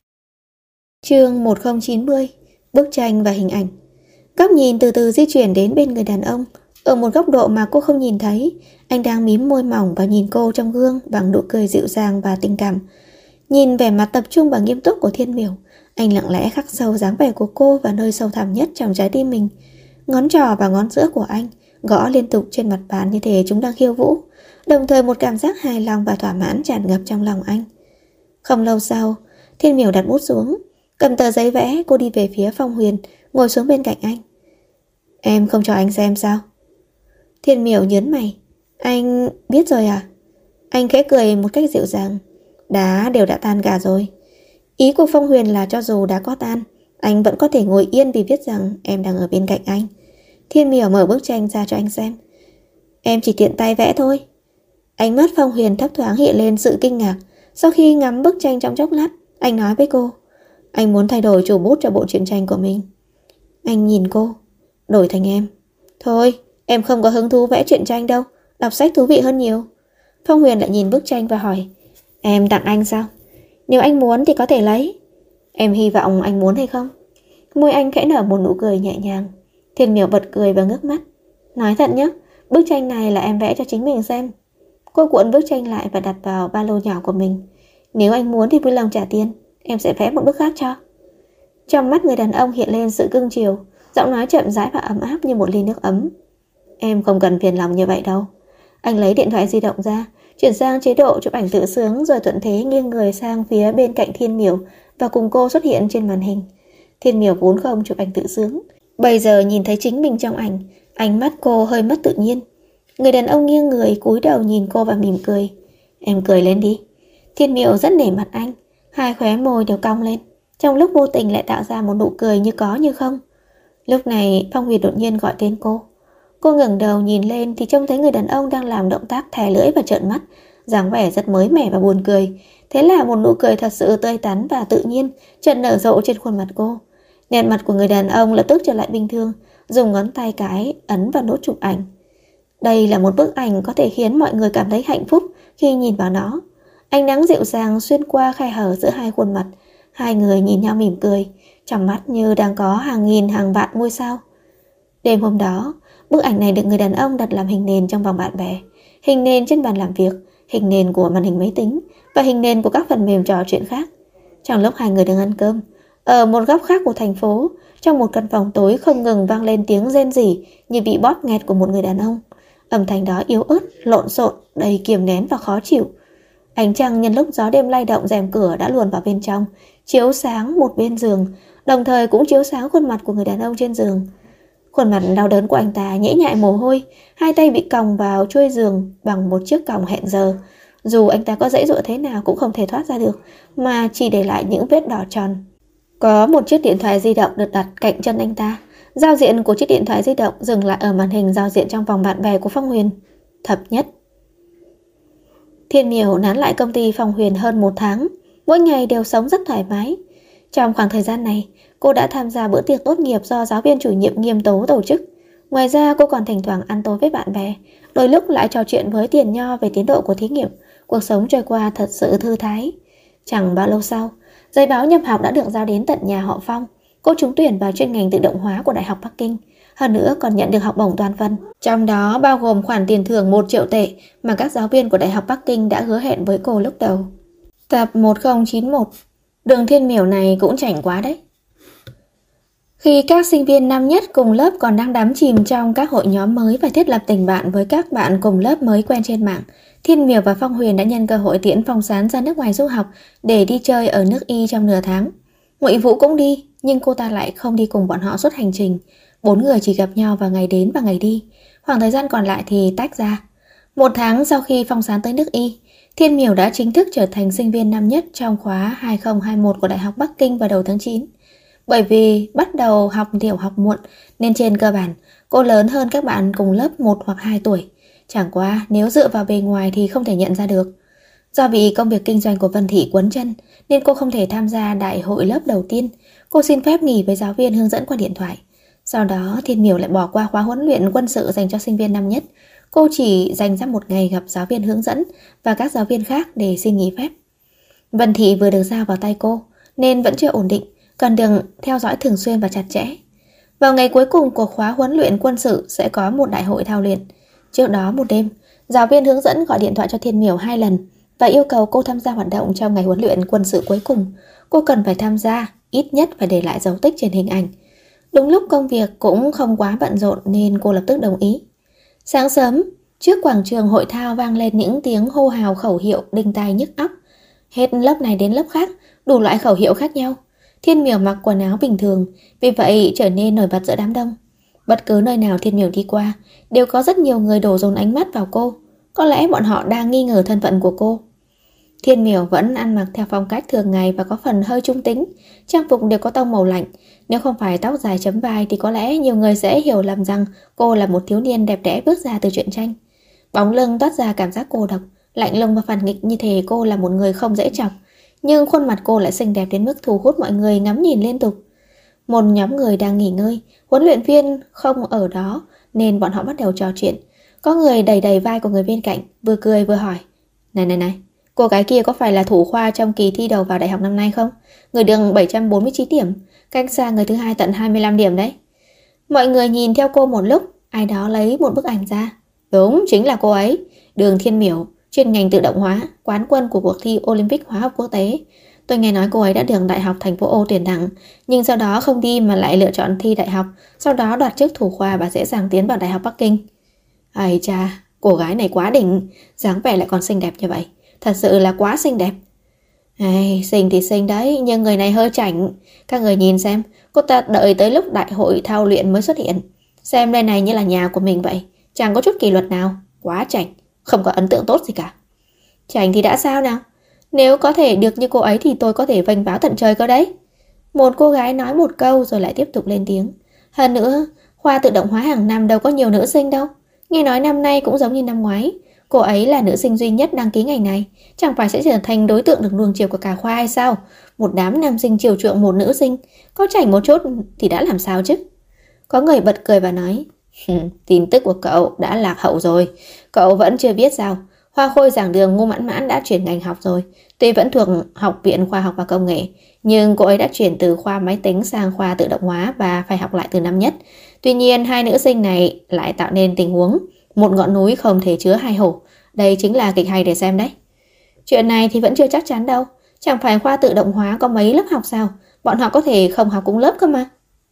Chương 1090, bức tranh và hình ảnh. Góc nhìn từ từ di chuyển đến bên người đàn ông. Ở một góc độ mà cô không nhìn thấy, anh đang mím môi mỏng và nhìn cô trong gương bằng nụ cười dịu dàng và tình cảm. Nhìn vẻ mặt tập trung và nghiêm túc của Thiên Miểu, anh lặng lẽ khắc sâu dáng vẻ của cô vào nơi sâu thẳm nhất trong trái tim mình. Ngón trỏ và ngón giữa của anh gõ liên tục trên mặt bàn như thể chúng đang khiêu vũ, đồng thời một cảm giác hài lòng và thỏa mãn tràn ngập trong lòng anh. Không lâu sau, Thiên Miểu đặt bút xuống, cầm tờ giấy vẽ. Cô đi về phía Phong Huyền, ngồi xuống bên cạnh anh. Em không cho anh xem sao? Thiên Miểu nhớn mày. Anh biết rồi à? Anh khẽ cười một cách dịu dàng. Đá đều đã tan cả rồi. Ý của Phong Huyền là cho dù đá có tan, anh vẫn có thể ngồi yên vì biết rằng em đang ở bên cạnh anh. Thiên Miểu mở bức tranh ra cho anh xem. Em chỉ tiện tay vẽ thôi. Ánh mắt Phong Huyền thấp thoáng hiện lên sự kinh ngạc. Sau khi ngắm bức tranh trong chốc lát, anh nói với cô. Anh muốn thay đổi chủ bút cho bộ truyện tranh của mình. Anh nhìn cô. Đổi thành em. Thôi, em không có hứng thú vẽ truyện tranh đâu, đọc sách thú vị hơn nhiều. Phong Huyền lại nhìn bức tranh và hỏi. Em tặng anh sao? Nếu anh muốn thì có thể lấy. Em hy vọng anh muốn hay không? Môi anh khẽ nở một nụ cười nhẹ nhàng. Thiên Miểu bật cười và ngước mắt. Nói thật nhé, bức tranh này là em vẽ cho chính mình xem. Cô cuộn bức tranh lại và đặt vào ba lô nhỏ của mình. Nếu anh muốn thì vui lòng trả tiền, em sẽ vẽ một bức khác cho. Trong mắt người đàn ông hiện lên sự cưng chiều, giọng nói chậm rãi và ấm áp như một ly nước ấm. Em không cần phiền lòng như vậy đâu. Anh lấy điện thoại di động ra, chuyển sang chế độ chụp ảnh tự sướng, rồi thuận thế nghiêng người sang phía bên cạnh Thiên Miểu và cùng cô xuất hiện trên màn hình. Thiên Miểu vốn không chụp ảnh tự sướng, bây giờ nhìn thấy chính mình trong ảnh, ánh mắt cô hơi mất tự nhiên. Người đàn ông nghiêng người cúi đầu nhìn cô và mỉm cười. Em cười lên đi. Thiên Miểu rất nể mặt anh, hai khóe môi đều cong lên, trong lúc vô tình lại tạo ra một nụ cười như có như không. Lúc này Phong Huyền đột nhiên gọi tên cô. Cô ngẩng đầu nhìn lên thì trông thấy người đàn ông đang làm động tác thè lưỡi và trợn mắt, dáng vẻ rất mới mẻ và buồn cười. Thế là một nụ cười thật sự tươi tắn và tự nhiên chợt nở rộ trên khuôn mặt cô. Nét mặt của người đàn ông lập tức trở lại bình thường, dùng ngón tay cái ấn vào nút chụp ảnh. Đây là một bức ảnh có thể khiến mọi người cảm thấy hạnh phúc khi nhìn vào nó. Ánh nắng dịu dàng xuyên qua khe hở giữa hai khuôn mặt, hai người nhìn nhau mỉm cười, trong mắt như đang có hàng nghìn hàng vạn ngôi sao. Đêm hôm đó, bức ảnh này được người đàn ông đặt làm hình nền trong vòng bạn bè, hình nền trên bàn làm việc, hình nền của màn hình máy tính và hình nền của các phần mềm trò chuyện khác. Trong lúc hai người đang ăn cơm, ở một góc khác của thành phố, trong một căn phòng tối không ngừng vang lên tiếng rên rỉ như bị bóp nghẹt của một người đàn ông. Âm thanh đó yếu ớt, lộn xộn, đầy kiềm nén và khó chịu. Ánh trăng nhân lúc gió đêm lay động rèm cửa đã luồn vào bên trong, chiếu sáng một bên giường, đồng thời cũng chiếu sáng khuôn mặt của người đàn ông trên giường. Khuôn mặt đau đớn của anh ta nhễ nhại mồ hôi, hai tay bị còng vào chuôi giường bằng một chiếc còng hẹn giờ. Dù anh ta có giãy giụa thế nào cũng không thể thoát ra được, mà chỉ để lại những vết đỏ tròn. Có một chiếc điện thoại di động được đặt cạnh chân anh ta. Giao diện của chiếc điện thoại di động dừng lại ở màn hình giao diện trong vòng bạn bè của Phong Huyền. Thập nhất. Thiên Miểu nán lại công ty Phong Huyền hơn 1 tháng, mỗi ngày đều sống rất thoải mái. Trong khoảng thời gian này, cô đã tham gia bữa tiệc tốt nghiệp do giáo viên chủ nhiệm Nghiêm Tố tổ chức. Ngoài ra cô còn thỉnh thoảng ăn tối với bạn bè, đôi lúc lại trò chuyện với Tiền Nho về tiến độ của thí nghiệm. Cuộc sống trôi qua thật sự thư thái. Chẳng bao lâu sau, giấy báo nhập học đã được giao đến tận nhà họ Phong. Cô trúng tuyển vào chuyên ngành tự động hóa của Đại học Bắc Kinh. Hơn nữa còn nhận được học bổng toàn phần, trong đó bao gồm khoản tiền thưởng 1 triệu tệ mà các giáo viên của Đại học Bắc Kinh đã hứa hẹn với cô lúc đầu. Tập 1091. Đường Thiên Miểu này cũng chảnh quá đấy. Khi các sinh viên năm nhất cùng lớp còn đang đắm chìm trong các hội nhóm mới và thiết lập tình bạn với các bạn cùng lớp mới quen trên mạng, Thiên Miểu và Phong Huyền đã nhân cơ hội tiễn Phong Sán ra nước ngoài du học để đi chơi ở nước Y trong nửa tháng. Ngụy Vũ cũng đi, nhưng cô ta lại không đi cùng bọn họ suốt hành trình. 4 người chỉ gặp nhau vào ngày đến và ngày đi, khoảng thời gian còn lại thì tách ra. 1 tháng sau khi Phong Sán tới nước Y, Thiên Miểu đã chính thức trở thành sinh viên năm nhất trong khóa 2021 của Đại học Bắc Kinh vào đầu tháng 9. Bởi vì bắt đầu học tiểu học muộn nên trên cơ bản cô lớn hơn các bạn cùng lớp 1 hoặc 2 tuổi. Chẳng qua nếu dựa vào bề ngoài thì không thể nhận ra được. Do vì công việc kinh doanh của Vân Thị quấn chân nên cô không thể tham gia đại hội lớp đầu tiên. Cô xin phép nghỉ với giáo viên hướng dẫn qua điện thoại. Sau đó Thiên Miểu lại bỏ qua khóa huấn luyện quân sự dành cho sinh viên năm nhất. Cô chỉ dành ra 1 ngày gặp giáo viên hướng dẫn và các giáo viên khác để xin nghỉ phép. Vân Thị vừa được giao vào tay cô nên vẫn chưa ổn định, cần được theo dõi thường xuyên và chặt chẽ. Vào ngày cuối cùng của khóa huấn luyện quân sự sẽ có một đại hội thao luyện. Trước đó một đêm, giáo viên hướng dẫn gọi điện thoại cho Thiên Miểu 2 lần và yêu cầu cô tham gia hoạt động trong ngày huấn luyện quân sự cuối cùng. Cô cần phải tham gia, ít nhất phải để lại dấu tích trên hình ảnh. Đúng lúc công việc cũng không quá bận rộn nên cô lập tức đồng ý. Sáng sớm, trước quảng trường hội thao vang lên những tiếng hô hào khẩu hiệu đinh tai nhức óc. Hết lớp này đến lớp khác, đủ loại khẩu hiệu khác nhau. Thiên Miểu mặc quần áo bình thường, vì vậy trở nên nổi bật giữa đám đông. Bất cứ nơi nào Thiên Miểu đi qua, đều có rất nhiều người đổ dồn ánh mắt vào cô. Có lẽ bọn họ đang nghi ngờ thân phận của cô. Thiên Miểu vẫn ăn mặc theo phong cách thường ngày và có phần hơi trung tính. Trang phục đều có tông màu lạnh. Nếu không phải tóc dài chấm vai thì có lẽ nhiều người sẽ hiểu lầm rằng cô là một thiếu niên đẹp đẽ bước ra từ truyện tranh. Bóng lưng toát ra cảm giác cô độc, lạnh lùng và phản nghịch, như thể cô là một người không dễ chọc. Nhưng khuôn mặt cô lại xinh đẹp đến mức thu hút mọi người ngắm nhìn liên tục. Một nhóm người đang nghỉ ngơi, huấn luyện viên không ở đó nên bọn họ bắt đầu trò chuyện. Có người đẩy đẩy vai của người bên cạnh, vừa cười vừa hỏi: Này, cô gái kia có phải là thủ khoa trong kỳ thi đầu vào đại học năm nay không? Người được 749 điểm, cách xa người thứ hai tận 25 điểm đấy. Mọi người nhìn theo cô một lúc, ai đó lấy một bức ảnh ra. Đúng, chính là cô ấy, Đường Thiên Miểu, chuyên ngành tự động hóa, quán quân của cuộc thi Olympic hóa học quốc tế. Tôi nghe nói cô ấy đã được Đại học thành phố O tuyển thẳng, nhưng sau đó không đi mà lại lựa chọn thi đại học, sau đó đoạt chức thủ khoa và dễ dàng tiến vào Đại học Bắc Kinh. Ây cha, cô gái này quá đỉnh, dáng vẻ lại còn xinh đẹp như vậy, thật sự là quá xinh đẹp. Xinh thì xinh đấy, nhưng người này hơi chảnh. Các người nhìn xem, cô ta đợi tới lúc đại hội thao luyện mới xuất hiện. Xem nơi này như là nhà của mình vậy, chẳng có chút kỷ luật nào, quá chảnh, không có ấn tượng tốt gì cả. Chảnh thì đã sao nào? Nếu có thể được như cô ấy thì tôi có thể vênh váo tận trời cơ đấy. Một cô gái nói một câu rồi lại tiếp tục lên tiếng. Hơn nữa, khoa tự động hóa hàng năm đâu có nhiều nữ sinh đâu. Nghe nói năm nay cũng giống như năm ngoái. Cô ấy là nữ sinh duy nhất đăng ký ngành này, chẳng phải sẽ trở thành đối tượng được nuông chiều của cả khoa hay sao? Một đám nam sinh chiều chuộng một nữ sinh, có chảnh một chút thì đã làm sao chứ? Có người bật cười và nói, tin tức của cậu đã lạc hậu rồi, cậu vẫn chưa biết sao? Hoa khôi giảng đường Ngô Mãn Mãn đã chuyển ngành học rồi, tuy vẫn thuộc Học viện Khoa học và Công nghệ, nhưng cô ấy đã chuyển từ khoa máy tính sang khoa tự động hóa và phải học lại từ năm nhất. Tuy nhiên, hai nữ sinh này lại tạo nên tình huống một ngọn núi không thể chứa hai hổ. Đây chính là kịch hay để xem đấy. Chuyện này thì vẫn chưa chắc chắn đâu. Chẳng phải khoa tự động hóa có mấy lớp học sao? Bọn họ có thể không học cùng lớp cơ mà.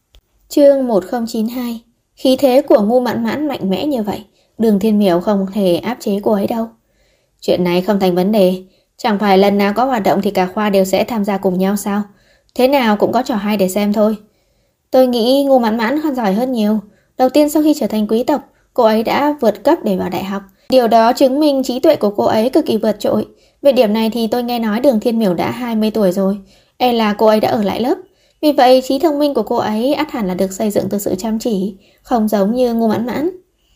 Chương 1092. Khí thế của Ngô Mãn Mãn mạnh mẽ như vậy, Đường Thiên Miểu không thể áp chế cô ấy đâu. Chuyện này không thành vấn đề. Chẳng phải lần nào có hoạt động thì cả khoa đều sẽ tham gia cùng nhau sao? Thế nào cũng có trò hay để xem thôi. Tôi nghĩ Ngô Mãn Mãn còn giỏi hơn nhiều. Đầu tiên sau khi trở thành quý tộc, cô ấy đã vượt cấp để vào đại học. Điều đó chứng minh trí tuệ của cô ấy cực kỳ vượt trội. Về điểm này thì tôi nghe nói Đường Thiên Miểu đã 20 tuổi rồi. E là cô ấy đã ở lại lớp. Vì vậy trí thông minh của cô ấy ắt hẳn là được xây dựng từ sự chăm chỉ, không giống như Ngô Mãn Mãn.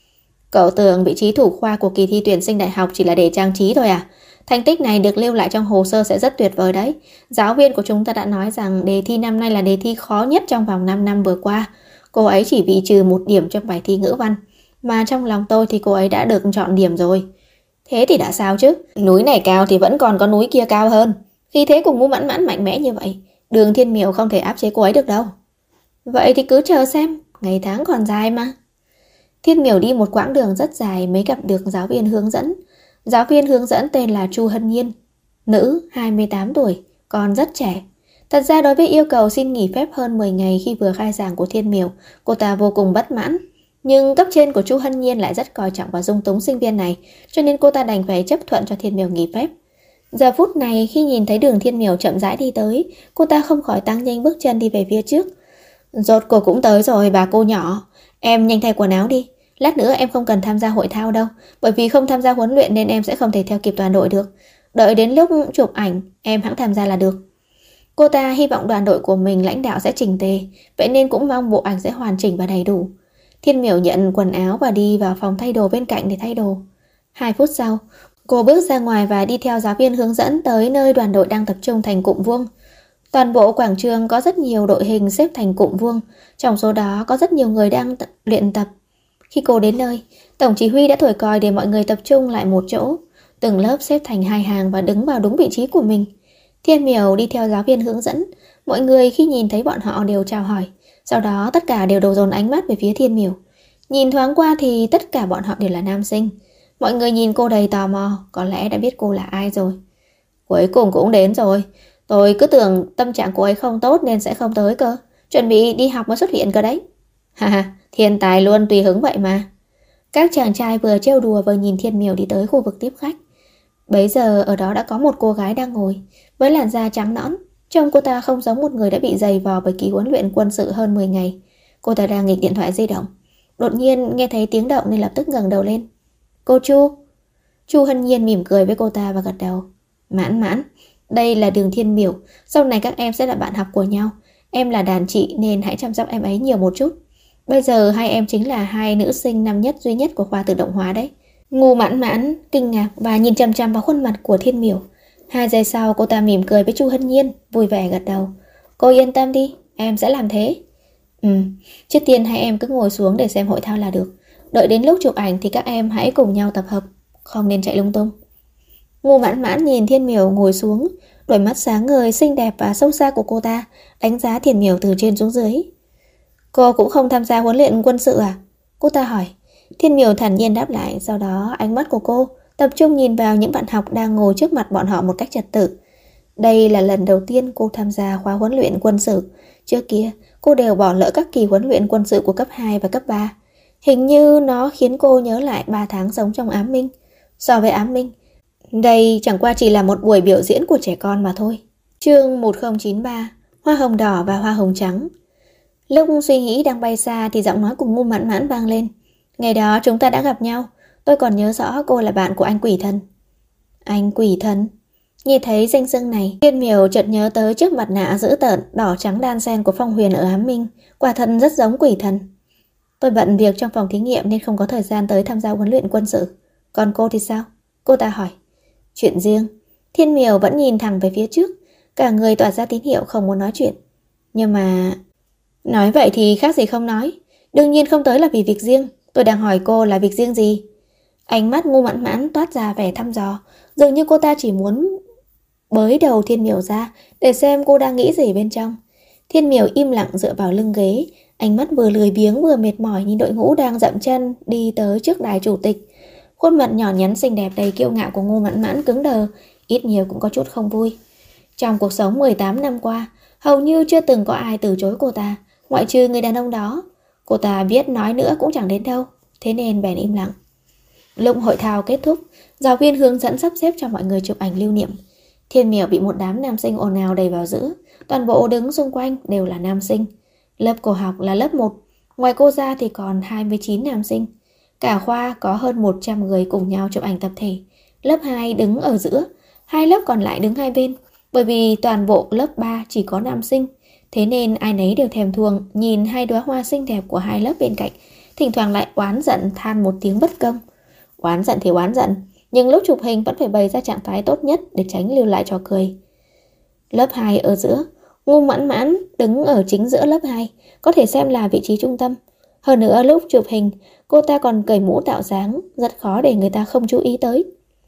Cậu tưởng vị trí thủ khoa của kỳ thi tuyển sinh đại học chỉ là để trang trí thôi à? Thành tích này được lưu lại trong hồ sơ sẽ rất tuyệt vời đấy. Giáo viên của chúng ta đã nói rằng đề thi năm nay là đề thi khó nhất trong vòng 5 năm vừa qua. Cô ấy chỉ bị trừ 1 điểm trong bài thi ngữ văn, mà trong lòng tôi thì cô ấy đã được chọn điểm rồi. Thế thì đã sao chứ? Núi này cao thì vẫn còn có núi kia cao hơn. Khi thế của Ngô Mãn Mãn mạnh mẽ như vậy, Đường Thiên Miểu không thể áp chế cô ấy được đâu. Vậy thì cứ chờ xem, ngày tháng còn dài mà. Thiên Miểu đi một quãng đường rất dài mới gặp được giáo viên hướng dẫn. Giáo viên hướng dẫn tên là Chu Hân Nhiên, nữ 28 tuổi, còn rất trẻ. Thật ra đối với yêu cầu xin nghỉ phép hơn 10 ngày khi vừa khai giảng của Thiên Miểu, cô ta vô cùng bất mãn. Nhưng cấp trên của Chu Hân Nhiên lại rất coi trọng và dung túng sinh viên này, cho nên cô ta đành phải chấp thuận cho Thiên Miểu nghỉ phép. Giờ phút này khi nhìn thấy Đường Thiên Miểu chậm rãi đi tới, cô ta không khỏi tăng nhanh bước chân đi về phía trước. Rốt cuộc cũng tới rồi bà cô nhỏ, em nhanh thay quần áo đi. Lát nữa em không cần tham gia hội thao đâu, bởi vì không tham gia huấn luyện nên em sẽ không thể theo kịp toàn đội được. Đợi đến lúc chụp ảnh, em hẵng tham gia là được. Cô ta hy vọng đoàn đội của mình lãnh đạo sẽ chỉnh tề, vậy nên cũng mong bộ ảnh sẽ hoàn chỉnh và đầy đủ. Thiên Miểu nhận quần áo và đi vào phòng thay đồ bên cạnh để thay đồ. 2 phút sau, cô bước ra ngoài và đi theo giáo viên hướng dẫn tới nơi đoàn đội đang tập trung thành cụm vuông. Toàn bộ quảng trường có rất nhiều đội hình xếp thành cụm vuông, trong số đó có rất nhiều người đang luyện tập. Khi cô đến nơi, tổng chỉ huy đã thổi còi để mọi người tập trung lại một chỗ, từng lớp xếp thành 2 hàng và đứng vào đúng vị trí của mình. Thiên Miểu đi theo giáo viên hướng dẫn, mọi người khi nhìn thấy bọn họ đều chào hỏi, sau đó tất cả đều đổ dồn ánh mắt về phía Thiên Miểu. Nhìn thoáng qua thì tất cả bọn họ đều là nam sinh. Mọi người nhìn cô đầy tò mò, có lẽ đã biết cô là ai rồi. Cuối cùng cũng đến rồi, tôi cứ tưởng tâm trạng cô ấy không tốt nên sẽ không tới cơ, chuẩn bị đi học mới xuất hiện cơ đấy. Ha, thiên tài luôn tùy hứng vậy mà. Các chàng trai vừa trêu đùa vừa nhìn Thiên Miểu đi tới khu vực tiếp khách. Bấy giờ ở đó đã có một cô gái đang ngồi, với làn da trắng nõn. Trông cô ta không giống một người đã bị dày vò bởi kỳ huấn luyện quân sự hơn 10 ngày. Cô ta đang nghịch điện thoại di động. Đột nhiên nghe thấy tiếng động nên lập tức ngẩng đầu lên. Cô Chu. Chu Hân Nhiên mỉm cười với cô ta và gật đầu. Mãn Mãn, đây là Đường Thiên Miểu, sau này các em sẽ là bạn học của nhau. Em là đàn chị nên hãy chăm sóc em ấy nhiều một chút. Bây giờ hai em chính là hai nữ sinh năm nhất duy nhất của khoa tự động hóa đấy. Ngô Mãn Mãn kinh ngạc và nhìn chằm chằm vào khuôn mặt của Thiên Miểu. 2 giây sau cô ta mỉm cười với Chu Hân Nhiên, vui vẻ gật đầu. Cô yên tâm đi, em sẽ làm thế. Trước tiên hai em cứ ngồi xuống để xem hội thao là được. Đợi đến lúc chụp ảnh thì các em hãy cùng nhau tập hợp, không nên chạy lung tung. Ngô Mãn Mãn nhìn Thiên Miểu ngồi xuống, đôi mắt sáng ngời xinh đẹp và sâu xa của cô ta đánh giá Thiên Miểu từ trên xuống dưới. Cô cũng không tham gia huấn luyện quân sự à? Cô ta hỏi. Thiên Miểu thản nhiên đáp lại, sau đó ánh mắt của cô tập trung nhìn vào những bạn học đang ngồi trước mặt bọn họ một cách trật tự. Đây là lần đầu tiên cô tham gia khóa huấn luyện quân sự. Trước kia, cô đều bỏ lỡ các kỳ huấn luyện quân sự của cấp 2 và cấp 3. Hình như nó khiến cô nhớ lại 3 tháng sống trong ám minh. So với ám minh, đây chẳng qua chỉ là một buổi biểu diễn của trẻ con mà thôi. Chương 1093, Hoa hồng đỏ và hoa hồng trắng. Lúc suy nghĩ đang bay xa thì giọng nói của Ngô Mãn Mãn vang lên. Ngày đó chúng ta đã gặp nhau, tôi còn nhớ rõ cô là bạn của anh quỷ thần. Anh quỷ thần? Nghe thấy danh xưng này, Thiên Miểu chợt nhớ tới chiếc mặt nạ dữ tợn đỏ trắng đan xen của Phong Huyền ở Ám Minh, quả thật rất giống quỷ thần. Tôi bận việc trong phòng thí nghiệm nên không có thời gian tới tham gia huấn luyện quân sự. Còn cô thì sao? Cô ta hỏi. Chuyện riêng. Thiên Miểu vẫn nhìn thẳng về phía trước, cả người tỏa ra tín hiệu không muốn nói chuyện. Nhưng mà... Nói vậy thì khác gì không nói. Đương nhiên không tới là vì việc riêng. Tôi đang hỏi cô là việc riêng gì? Ánh mắt Ngô Mãn Mãn toát ra vẻ thăm dò, dường như cô ta chỉ muốn bới đầu Thiên Miểu ra để xem cô đang nghĩ gì bên trong. Thiên Miểu im lặng dựa vào lưng ghế, ánh mắt vừa lười biếng vừa mệt mỏi nhìn đội ngũ đang dậm chân đi tới trước đài chủ tịch. Khuôn mặt nhỏ nhắn xinh đẹp đầy kiêu ngạo của Ngô Mãn Mãn cứng đờ, ít nhiều cũng có chút không vui. Trong cuộc sống 18 năm qua, hầu như chưa từng có ai từ chối cô ta, ngoại trừ người đàn ông đó. Cô ta biết nói nữa cũng chẳng đến đâu, thế nên bèn im lặng. Lúc hội thao kết thúc, giáo viên hướng dẫn sắp xếp cho mọi người chụp ảnh lưu niệm. Thiên Miểu bị một đám nam sinh ồn ào đầy vào giữa, toàn bộ đứng xung quanh đều là nam sinh. Lớp cô học là lớp 1, ngoài cô ra thì còn 29 nam sinh. Cả khoa có hơn 100 người cùng nhau chụp ảnh tập thể. Lớp 2 đứng ở giữa, hai lớp còn lại đứng hai bên. Bởi vì toàn bộ lớp 3 chỉ có nam sinh, thế nên ai nấy đều thèm thuồng nhìn hai đóa hoa xinh đẹp của hai lớp bên cạnh, thỉnh thoảng lại oán giận than một tiếng bất công. Oán giận thì oán giận, nhưng lúc chụp hình vẫn phải bày ra trạng thái tốt nhất để tránh lưu lại trò cười. Lớp 2 ở giữa, Ngô Mãn Mãn đứng ở chính giữa lớp 2, có thể xem là vị trí trung tâm. Hơn nữa lúc chụp hình, cô ta còn cởi mũ tạo dáng, rất khó để người ta không chú ý tới.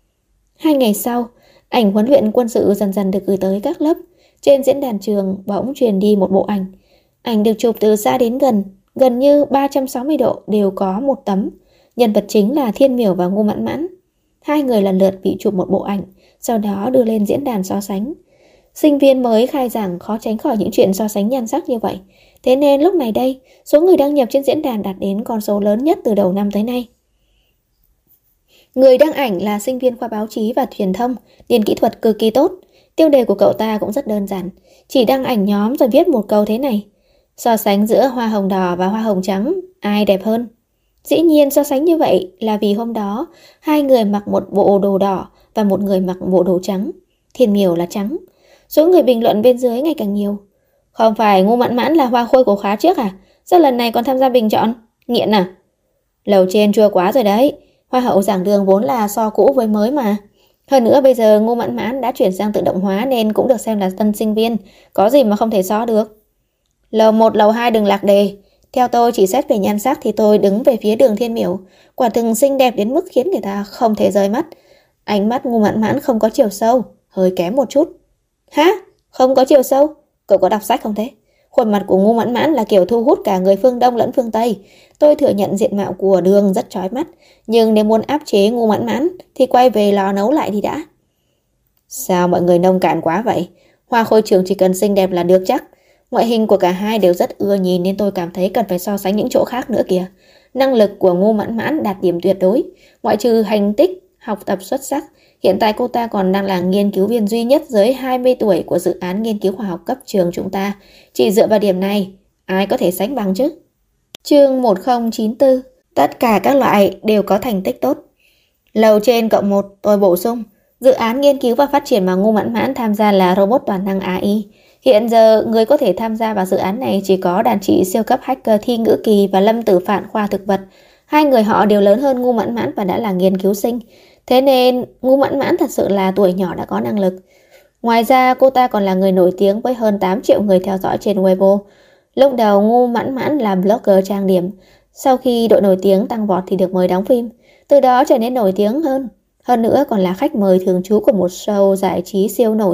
2 ngày sau, ảnh huấn luyện quân sự dần dần được gửi tới các lớp. Trên diễn đàn trường bỗng truyền đi một bộ ảnh. Ảnh được chụp từ xa đến gần, gần như 360 độ đều có một tấm. Nhân vật chính là Thiên Miểu và Ngô Mãn Mãn. Hai người lần lượt bị chụp một bộ ảnh, sau đó đưa lên diễn đàn so sánh. Sinh viên mới khai giảng khó tránh khỏi những chuyện so sánh nhan sắc như vậy. Thế nên lúc này đây, số người đăng nhập trên diễn đàn đạt đến con số lớn nhất từ đầu năm tới nay. Người đăng ảnh là sinh viên khoa báo chí và truyền thông, điền kỹ thuật cực kỳ tốt. Tiêu đề của cậu ta cũng rất đơn giản, chỉ đăng ảnh nhóm rồi viết một câu thế này: so sánh giữa hoa hồng đỏ và hoa hồng trắng, ai đẹp hơn? Dĩ nhiên so sánh như vậy là vì hôm đó hai người mặc một bộ đồ đỏ và một người mặc bộ đồ trắng. Thiên Miểu là trắng. Số người bình luận bên dưới ngày càng nhiều. Không phải Ngô Mãn Mãn là hoa khôi của khóa trước à? Sao lần này còn tham gia bình chọn? Nghiện à? Lầu trên chua quá rồi đấy. Hoa hậu giảng đường vốn là so cũ với mới mà. Hơn nữa bây giờ Ngô Mãn Mãn đã chuyển sang tự động hóa nên cũng được xem là tân sinh viên. Có gì mà không thể so được. Lầu 1, lầu 2 đừng lạc đề. Theo tôi chỉ xét về nhan sắc thì tôi đứng về phía Đường Thiên Miểu. Quả thực xinh đẹp đến mức khiến người ta không thể rời mắt. Ánh mắt Ngô Mãn Mãn không có chiều sâu, hơi kém một chút. Hả? Không có chiều sâu? Cậu có đọc sách không thế? Khuôn mặt của Ngô Mãn Mãn là kiểu thu hút cả người phương Đông lẫn phương Tây. Tôi thừa nhận diện mạo của Đường rất chói mắt, nhưng nếu muốn áp chế Ngô Mãn Mãn thì quay về lò nấu lại đi đã. Sao mọi người nông cạn quá vậy? Hoa khôi trường chỉ cần xinh đẹp là được chắc. Ngoại hình của cả hai đều rất ưa nhìn nên tôi cảm thấy cần phải so sánh những chỗ khác nữa kìa. Năng lực của Ngô Mãn Mãn đạt điểm tuyệt đối, ngoại trừ thành tích học tập xuất sắc. Hiện tại cô ta còn đang là nghiên cứu viên duy nhất dưới 20 tuổi của dự án nghiên cứu khoa học cấp trường chúng ta. Chỉ dựa vào điểm này, ai có thể sánh bằng chứ? Chương 1094. Tất cả các loại đều có thành tích tốt. Lầu trên cộng 1, tôi bổ sung. Dự án nghiên cứu và phát triển mà Ngô Mãn Mãn tham gia là robot toàn năng AI. Hiện giờ, người có thể tham gia vào dự án này chỉ có đàn chị siêu cấp hacker Thi Ngữ Kỳ và Lâm Tử Phạn khoa thực vật. Hai người họ đều lớn hơn Ngô Mãn Mãn và đã là nghiên cứu sinh. Thế nên, Ngô Mãn Mãn thật sự là tuổi nhỏ đã có năng lực. Ngoài ra, cô ta còn là người nổi tiếng với hơn 8 triệu người theo dõi trên Weibo. Lúc đầu, Ngô Mãn Mãn là blogger trang điểm. Sau khi độ nổi tiếng tăng vọt thì được mời đóng phim. Từ đó trở nên nổi tiếng hơn. Hơn nữa còn là khách mời thường trú của một show giải trí siêu nổi.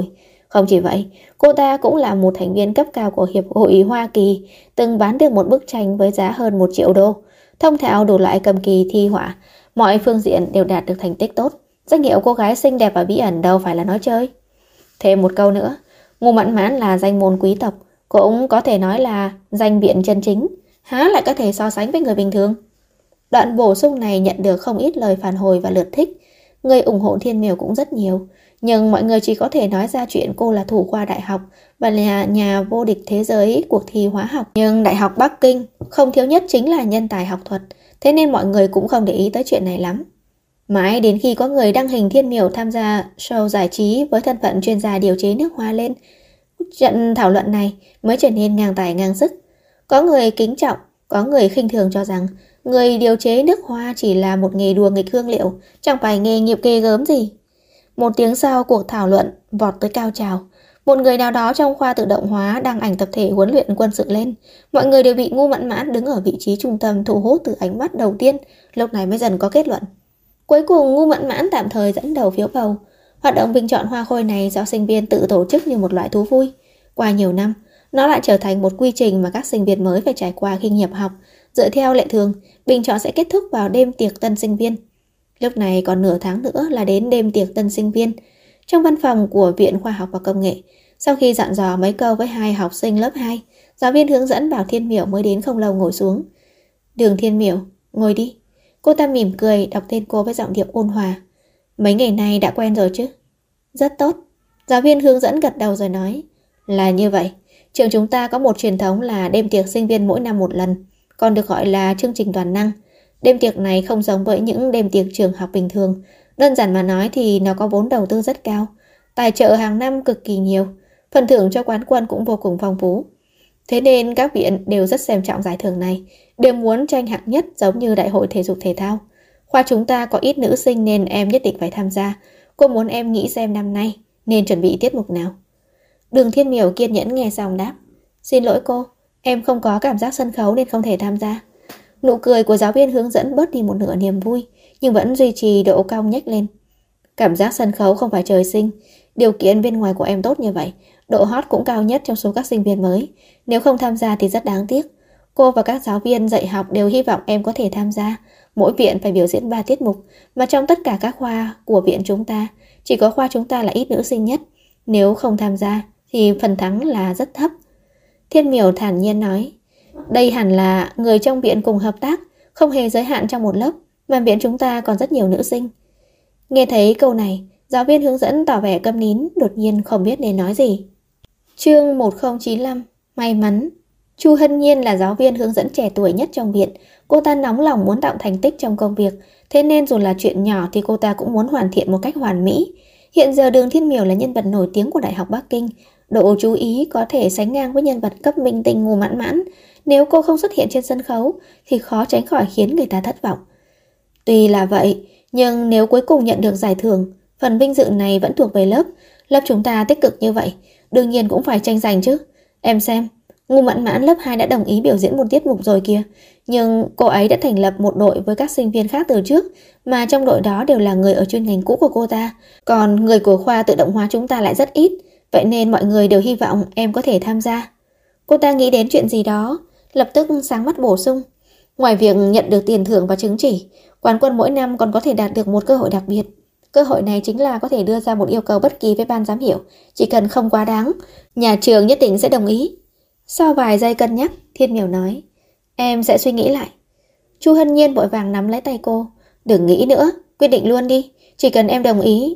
Không chỉ vậy, cô ta cũng là một thành viên cấp cao của Hiệp hội Hoa Kỳ, từng bán được một bức tranh với giá hơn 1 triệu đô. Thông thạo đủ loại cầm kỳ thi họa, mọi phương diện đều đạt được thành tích tốt. Danh hiệu cô gái xinh đẹp và bí ẩn đâu phải là nói chơi. Thêm một câu nữa, Ngô Mãn Mãn là danh môn quý tộc, cũng có thể nói là danh viện chân chính, há lại có thể so sánh với người bình thường. Đoạn bổ sung này nhận được không ít lời phản hồi và lượt thích. Người ủng hộ Thiên Miểu cũng rất nhiều, nhưng mọi người chỉ có thể nói ra chuyện cô là thủ khoa đại học và là nhà vô địch thế giới cuộc thi hóa học. Nhưng Đại học Bắc Kinh không thiếu nhất chính là nhân tài học thuật, thế nên mọi người cũng không để ý tới chuyện này lắm. Mãi đến khi có người đăng hình Thiên Miểu tham gia show giải trí với thân phận chuyên gia điều chế nước hoa lên, trận thảo luận này mới trở nên ngang tài ngang sức. Có người kính trọng, có người khinh thường cho rằng người điều chế nước hoa chỉ là một nghề đùa nghịch hương liệu, chẳng phải nghề nghiệp ghê gớm gì. Một tiếng sau, cuộc thảo luận vọt tới cao trào. Một người nào đó trong khoa tự động hóa đăng ảnh tập thể huấn luyện quân sự lên. Mọi người đều bị Ngô Mãn Mãn đứng ở vị trí trung tâm thu hút từ ánh mắt đầu tiên, lúc này mới dần có kết luận. Cuối cùng Ngô Mãn Mãn tạm thời dẫn đầu phiếu bầu. Hoạt động bình chọn hoa khôi này do sinh viên tự tổ chức như một loại thú vui. Qua nhiều năm, nó lại trở thành một quy trình mà các sinh viên mới phải trải qua khi nhập học. Dựa theo lệ thường, bình chọn sẽ kết thúc vào đêm tiệc tân sinh viên. Lúc này còn nửa tháng nữa là đến đêm tiệc tân sinh viên. Trong văn phòng của Viện Khoa học và Công nghệ, sau khi dặn dò mấy câu với 2 học sinh lớp 2, giáo viên hướng dẫn bảo Thiên Miểu mới đến không lâu ngồi xuống. Đường Thiên Miểu, ngồi đi. Cô ta mỉm cười đọc tên cô với giọng điệu ôn hòa. Mấy ngày nay đã quen rồi chứ? Rất tốt. Giáo viên hướng dẫn gật đầu rồi nói. Là như vậy, trường chúng ta có một truyền thống là đêm tiệc sinh viên mỗi năm một lần, còn được gọi là chương trình toàn năng. Đêm tiệc này không giống với những đêm tiệc trường học bình thường. Đơn giản mà nói thì nó có vốn đầu tư rất cao, tài trợ hàng năm cực kỳ nhiều, phần thưởng cho quán quân cũng vô cùng phong phú. Thế nên các viện đều rất xem trọng giải thưởng này, đều muốn tranh hạng nhất giống như đại hội thể dục thể thao. Khoa chúng ta có ít nữ sinh nên em nhất định phải tham gia. Cô muốn em nghĩ xem năm nay nên chuẩn bị tiết mục nào. Đường Thiên Miểu kiên nhẫn nghe xong đáp. Xin lỗi cô, em không có cảm giác sân khấu nên không thể tham gia. Nụ cười của giáo viên hướng dẫn bớt đi một nửa niềm vui, nhưng vẫn duy trì độ cong nhếch lên. Cảm giác sân khấu không phải trời sinh, điều kiện bên ngoài của em tốt như vậy, độ hot cũng cao nhất trong số các sinh viên mới. Nếu không tham gia thì rất đáng tiếc. Cô và các giáo viên dạy học đều hy vọng em có thể tham gia. Mỗi viện phải biểu diễn 3 tiết mục, mà trong tất cả các khoa của viện chúng ta, chỉ có khoa chúng ta là ít nữ sinh nhất. Nếu không tham gia thì phần thắng là rất thấp. Thiên Miểu thản nhiên nói. Đây hẳn là người trong viện cùng hợp tác, không hề giới hạn trong một lớp, mà viện chúng ta còn rất nhiều nữ sinh. Nghe thấy câu này, giáo viên hướng dẫn tỏ vẻ câm nín, đột nhiên không biết nên nói gì. Chương 1095, may mắn. Chu Hân Nhiên là giáo viên hướng dẫn trẻ tuổi nhất trong viện. Cô ta nóng lòng muốn tạo thành tích trong công việc, thế nên dù là chuyện nhỏ thì cô ta cũng muốn hoàn thiện một cách hoàn mỹ. Hiện giờ Đường Thiên Miểu là nhân vật nổi tiếng của Đại học Bắc Kinh, độ chú ý có thể sánh ngang với nhân vật cấp minh tinh Ngô Mãn Mãn. Nếu cô không xuất hiện trên sân khấu thì khó tránh khỏi khiến người ta thất vọng. Tuy là vậy, nhưng nếu cuối cùng nhận được giải thưởng, phần vinh dự này vẫn thuộc về lớp. Lớp chúng ta tích cực như vậy, đương nhiên cũng phải tranh giành chứ. Em xem, Ngô Mãn Mãn lớp 2 đã đồng ý biểu diễn một tiết mục rồi kìa. Nhưng cô ấy đã thành lập một đội với các sinh viên khác từ trước, mà trong đội đó đều là người ở chuyên ngành cũ của cô ta. Còn người của khoa tự động hóa chúng ta lại rất ít, vậy nên mọi người đều hy vọng em có thể tham gia. Cô ta nghĩ đến chuyện gì đó, lập tức sáng mắt bổ sung. Ngoài việc nhận được tiền thưởng và chứng chỉ, quán quân mỗi năm còn có thể đạt được một cơ hội đặc biệt. Cơ hội này chính là có thể đưa ra một yêu cầu bất kỳ với ban giám hiệu, chỉ cần không quá đáng, nhà trường nhất định sẽ đồng ý. Sau vài giây cân nhắc, Thiên Miểu nói, em sẽ suy nghĩ lại. Chu Hân Nhiên vội vàng nắm lấy tay cô. Đừng nghĩ nữa, quyết định luôn đi. Chỉ cần em đồng ý,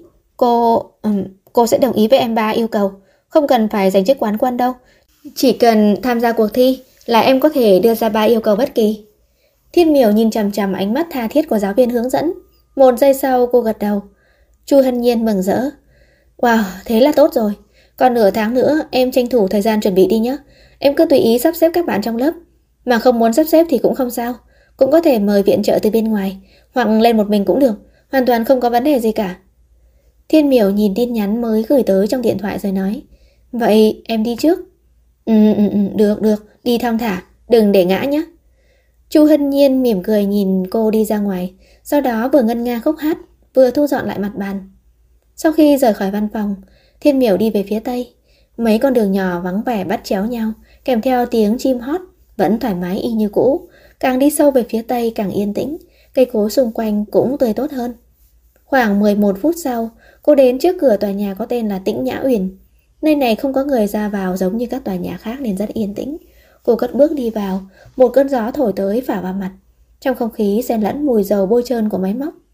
cô sẽ đồng ý với em 3 yêu cầu. Không cần phải giành chức quán quân đâu. Chỉ cần tham gia cuộc thi là em có thể đưa ra 3 yêu cầu bất kỳ. Thiên Miểu nhìn chằm chằm ánh mắt tha thiết của giáo viên hướng dẫn. Một giây sau cô gật đầu. Chu Hân Nhiên mừng rỡ. Wow, thế là tốt rồi. Còn nửa tháng nữa em tranh thủ thời gian chuẩn bị đi nhé. Em cứ tùy ý sắp xếp các bạn trong lớp. Mà không muốn sắp xếp thì cũng không sao. Cũng có thể mời viện trợ từ bên ngoài, hoặc lên một mình cũng được. Hoàn toàn không có vấn đề gì cả. Thiên Miểu nhìn tin nhắn mới gửi tới trong điện thoại rồi nói. Vậy em đi trước. Được, đi thong thả, đừng để ngã nhé. Chu Hân Nhiên mỉm cười nhìn cô đi ra ngoài, sau đó vừa ngân nga khúc hát, vừa thu dọn lại mặt bàn. Sau khi rời khỏi văn phòng, Thiên Miểu đi về phía tây. Mấy con đường nhỏ vắng vẻ bắt chéo nhau, kèm theo tiếng chim hót, vẫn thoải mái y như cũ. Càng đi sâu về phía tây càng yên tĩnh, cây cối xung quanh cũng tươi tốt hơn. Khoảng 11 phút sau, cô đến trước cửa tòa nhà có tên là Tĩnh Nhã Uyển. Nơi này không có người ra vào giống như các tòa nhà khác nên rất yên tĩnh. Cô cất bước đi vào, một cơn gió thổi tới phả vào mặt. Trong không khí xen lẫn mùi dầu bôi trơn của máy móc.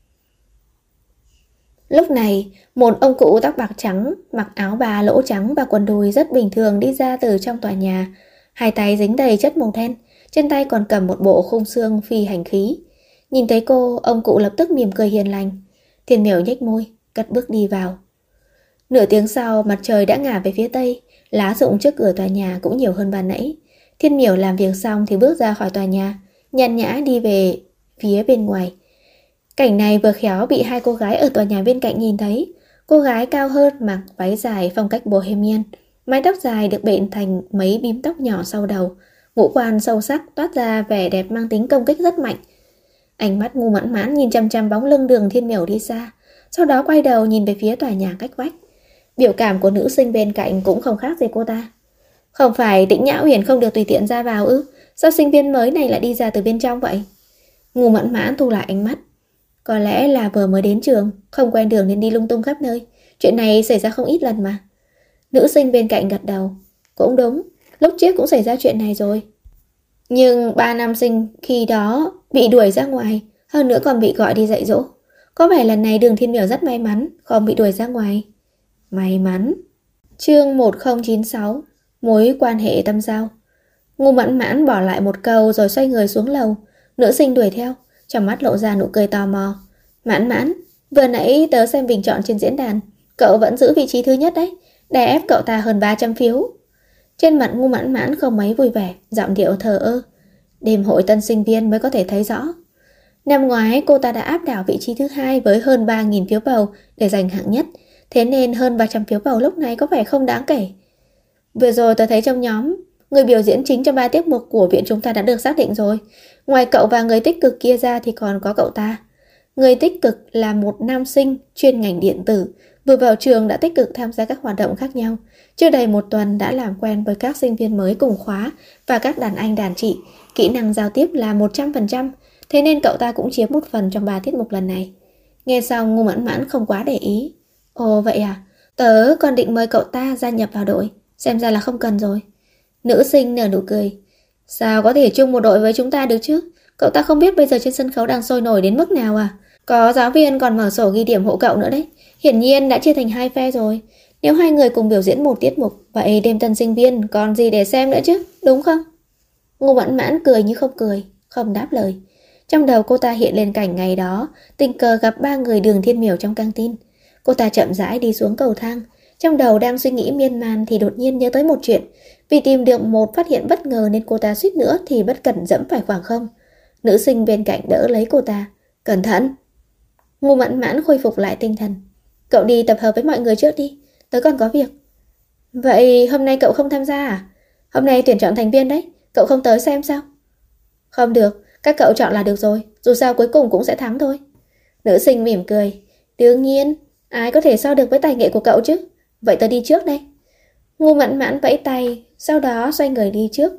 Lúc này, một ông cụ tóc bạc trắng, mặc áo bà lỗ trắng và quần đùi rất bình thường đi ra từ trong tòa nhà. Hai tay dính đầy chất màu đen, trên tay còn cầm một bộ khung xương phi hành khí. Nhìn thấy cô, ông cụ lập tức mỉm cười hiền lành. Thiên Miểu nhếch môi, cất bước đi vào. Nửa tiếng sau, mặt trời đã ngả về phía tây, lá rụng trước cửa tòa nhà cũng nhiều hơn ban nãy. Thiên Miểu làm việc xong thì bước ra khỏi tòa nhà, nhàn nhã đi về phía bên ngoài. Cảnh này vừa khéo bị hai cô gái ở tòa nhà bên cạnh nhìn thấy. Cô gái cao hơn mặc váy dài phong cách bohemian, mái tóc dài được bện thành mấy bím tóc nhỏ sau đầu, ngũ quan sâu sắc toát ra vẻ đẹp mang tính công kích rất mạnh. Ánh mắt ngu mãn mãn nhìn chăm chăm bóng lưng Đường Thiên Miểu đi xa, sau đó quay đầu nhìn về phía tòa nhà cách vách. Biểu cảm của nữ sinh bên cạnh cũng không khác gì cô ta. Không phải Tĩnh Nhã Uyển không được tùy tiện ra vào ư? Sao sinh viên mới này lại đi ra từ bên trong vậy? Ngu mãn mãn thu lại ánh mắt. Có lẽ là vừa mới đến trường, không quen đường nên đi lung tung khắp nơi. Chuyện này xảy ra không ít lần mà. Nữ sinh bên cạnh gật đầu. Cũng đúng, lúc trước cũng xảy ra chuyện này rồi. Nhưng 3 nam sinh khi đó bị đuổi ra ngoài, hơn nữa còn bị gọi đi dạy dỗ. Có vẻ lần này Đường Thiên Miểu rất may mắn, không bị đuổi ra ngoài. May mắn. Chương 1096. Mối quan hệ tâm giao. Ngu mãn mãn bỏ lại một câu rồi xoay người xuống lầu. Nữ sinh đuổi theo, trong mắt lộ ra nụ cười tò mò. Mãn mãn, vừa nãy tớ xem bình chọn trên diễn đàn, cậu vẫn giữ vị trí thứ nhất đấy, đè ép cậu ta hơn 300 phiếu. Trên mặt ngu mãn mãn không mấy vui vẻ, giọng điệu thờ ơ. Đêm hội tân sinh viên mới có thể thấy rõ. Năm ngoái cô ta đã áp đảo vị trí thứ hai với hơn 3.000 phiếu bầu để giành hạng nhất, thế nên hơn 300 phiếu bầu lúc này có vẻ không đáng kể. Vừa rồi tớ thấy trong nhóm, người biểu diễn chính trong 3 tiết mục của viện chúng ta đã được xác định rồi. Ngoài cậu và người tích cực kia ra thì còn có cậu ta. Người tích cực là một nam sinh chuyên ngành điện tử, vừa vào trường đã tích cực tham gia các hoạt động khác nhau. Chưa đầy một tuần đã làm quen với các sinh viên mới cùng khóa và các đàn anh đàn chị. Kỹ năng giao tiếp là 100%, thế nên cậu ta cũng chiếm một phần trong 3 tiết mục lần này. Nghe xong Ngu mãn mãn không quá để ý. Ồ vậy à, tớ còn định mời cậu ta gia nhập vào đội, xem ra là không cần rồi. Nữ sinh nở nụ cười. Sao có thể chung một đội với chúng ta được chứ? Cậu ta không biết bây giờ trên sân khấu đang sôi nổi đến mức nào à? Có giáo viên còn mở sổ ghi điểm hộ cậu nữa đấy. Hiển nhiên đã chia thành 2 phe rồi. Nếu 2 người cùng biểu diễn một tiết mục, vậy đêm tân sinh viên còn gì để xem nữa chứ, đúng không? Ngu mãn mãn cười như không cười, không đáp lời. Trong đầu cô ta hiện lên cảnh ngày đó, tình cờ gặp 3 người Đường Thiên Miểu trong căng tin. Cô ta chậm rãi đi xuống cầu thang. Trong đầu đang suy nghĩ miên man thì đột nhiên nhớ tới một chuyện. Vì tìm được một phát hiện bất ngờ nên cô ta suýt nữa thì bất cẩn dẫm phải khoảng không. Nữ sinh bên cạnh đỡ lấy cô ta. Cẩn thận. Ngu mãn mãn khôi phục lại tinh thần. Cậu đi tập hợp với mọi người trước đi, tớ còn có việc. Vậy hôm nay cậu không tham gia à? Hôm nay tuyển chọn thành viên đấy, cậu không tới xem sao? Không được, các cậu chọn là được rồi, dù sao cuối cùng cũng sẽ thắng thôi. Nữ sinh mỉm cười. Đương nhiên, ai có thể so được với tài nghệ của cậu chứ. Vậy tớ đi trước đây. Ngu mãn mãn vẫy tay, sau đó xoay người đi trước.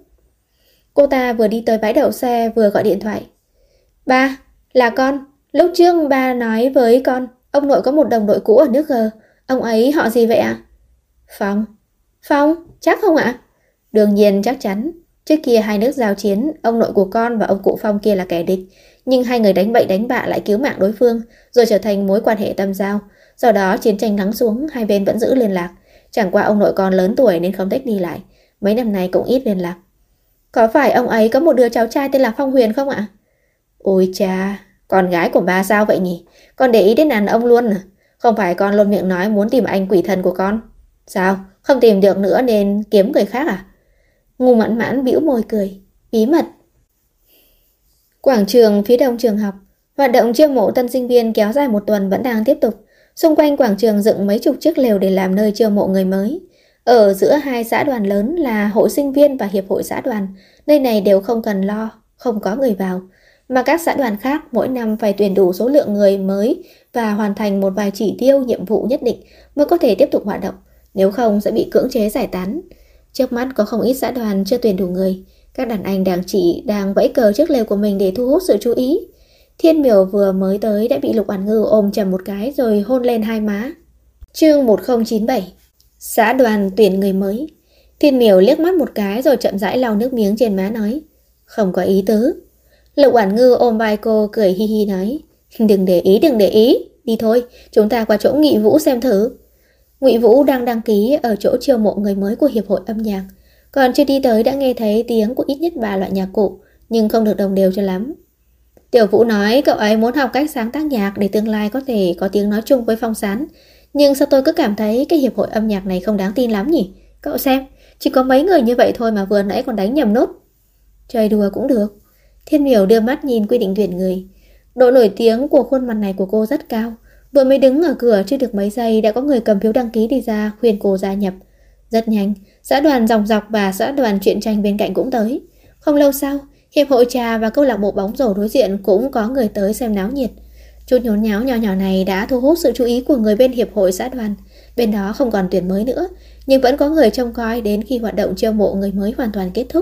Cô ta vừa đi tới bãi đậu xe vừa gọi điện thoại. Ba, là con. Lúc trước ba nói với con, ông nội có một đồng đội cũ ở nước G. Ông ấy họ gì vậy ạ? Phong. Phong, chắc không ạ? Đương nhiên chắc chắn. Trước kia hai nước giao chiến, ông nội của con và ông cụ Phong kia là kẻ địch. Nhưng hai người đánh bậy đánh bạ lại cứu mạng đối phương, rồi trở thành mối quan hệ tâm giao. Sau đó chiến tranh lắng xuống, hai bên vẫn giữ liên lạc. Chẳng qua ông nội con lớn tuổi nên không thích đi lại. Mấy năm nay cũng ít liên lạc. Có phải ông ấy có một đứa cháu trai tên là Phong Huyền không ạ? Ôi cha, con gái của ba sao vậy nhỉ? Con để ý đến đàn ông luôn à? Không phải con luôn miệng nói muốn tìm anh quỷ thần của con? Sao? Không tìm được nữa nên kiếm người khác à? Ngu mãn mãn bĩu môi cười. Bí mật. Quảng trường phía đông trường học. Hoạt động chiêu mộ tân sinh viên kéo dài một tuần vẫn đang tiếp tục. Xung quanh quảng trường dựng mấy chục chiếc lều để làm nơi chiêu mộ người mới. Ở giữa hai xã đoàn lớn là hội sinh viên và hiệp hội xã đoàn. Nơi này đều không cần lo, không có người vào. Mà các xã đoàn khác mỗi năm phải tuyển đủ số lượng người mới và hoàn thành một vài chỉ tiêu nhiệm vụ nhất định mới có thể tiếp tục hoạt động. nếu không sẽ bị cưỡng chế giải tán. Trước mắt có không ít xã đoàn chưa tuyển đủ người, các đàn anh đang vẫy cờ trước lều của mình để thu hút sự chú ý. Thiên Miểu vừa mới tới đã bị Lục Oản Ngư ôm chầm một cái rồi hôn lên hai má. Chương 1097. Xã đoàn tuyển người mới. Thiên Miểu liếc mắt một cái rồi chậm rãi lau nước miếng trên má nói, không có ý tứ. Lục Oản Ngư ôm vai cô cười hi hi nói, đừng để ý, đi thôi, chúng ta qua chỗ Ngụy Vũ xem thử. Ngụy Vũ đang đăng ký ở chỗ chiêu mộ người mới của hiệp hội âm nhạc, còn chưa đi tới đã nghe thấy tiếng của ít nhất 3 loại nhạc cụ, nhưng không được đồng đều cho lắm. Tiểu Vũ nói cậu ấy muốn học cách sáng tác nhạc để tương lai có thể có tiếng nói chung với Phong Sán, nhưng sao tôi cứ cảm thấy cái hiệp hội âm nhạc này không đáng tin lắm nhỉ? Cậu xem, chỉ có mấy người như vậy thôi mà vừa nãy còn đánh nhầm nốt. Chơi đùa cũng được. Thiên Miểu đưa mắt nhìn quy định tuyển người. Độ nổi tiếng của khuôn mặt này của cô rất cao. Vừa mới đứng ở cửa chưa được mấy giây đã có người cầm phiếu đăng ký đi ra khuyên cô gia nhập. Rất nhanh, xã đoàn Dòng Dọc và xã đoàn truyện tranh bên cạnh cũng tới. Không lâu sau, hiệp hội trà và câu lạc bộ bóng rổ đối diện cũng có người tới xem náo nhiệt. Chút nhốn nháo nhỏ nhỏ này đã thu hút sự chú ý của người bên hiệp hội xã đoàn. Bên đó không còn tuyển mới nữa, nhưng vẫn có người trông coi đến khi hoạt động chiêu mộ người mới hoàn toàn kết thúc.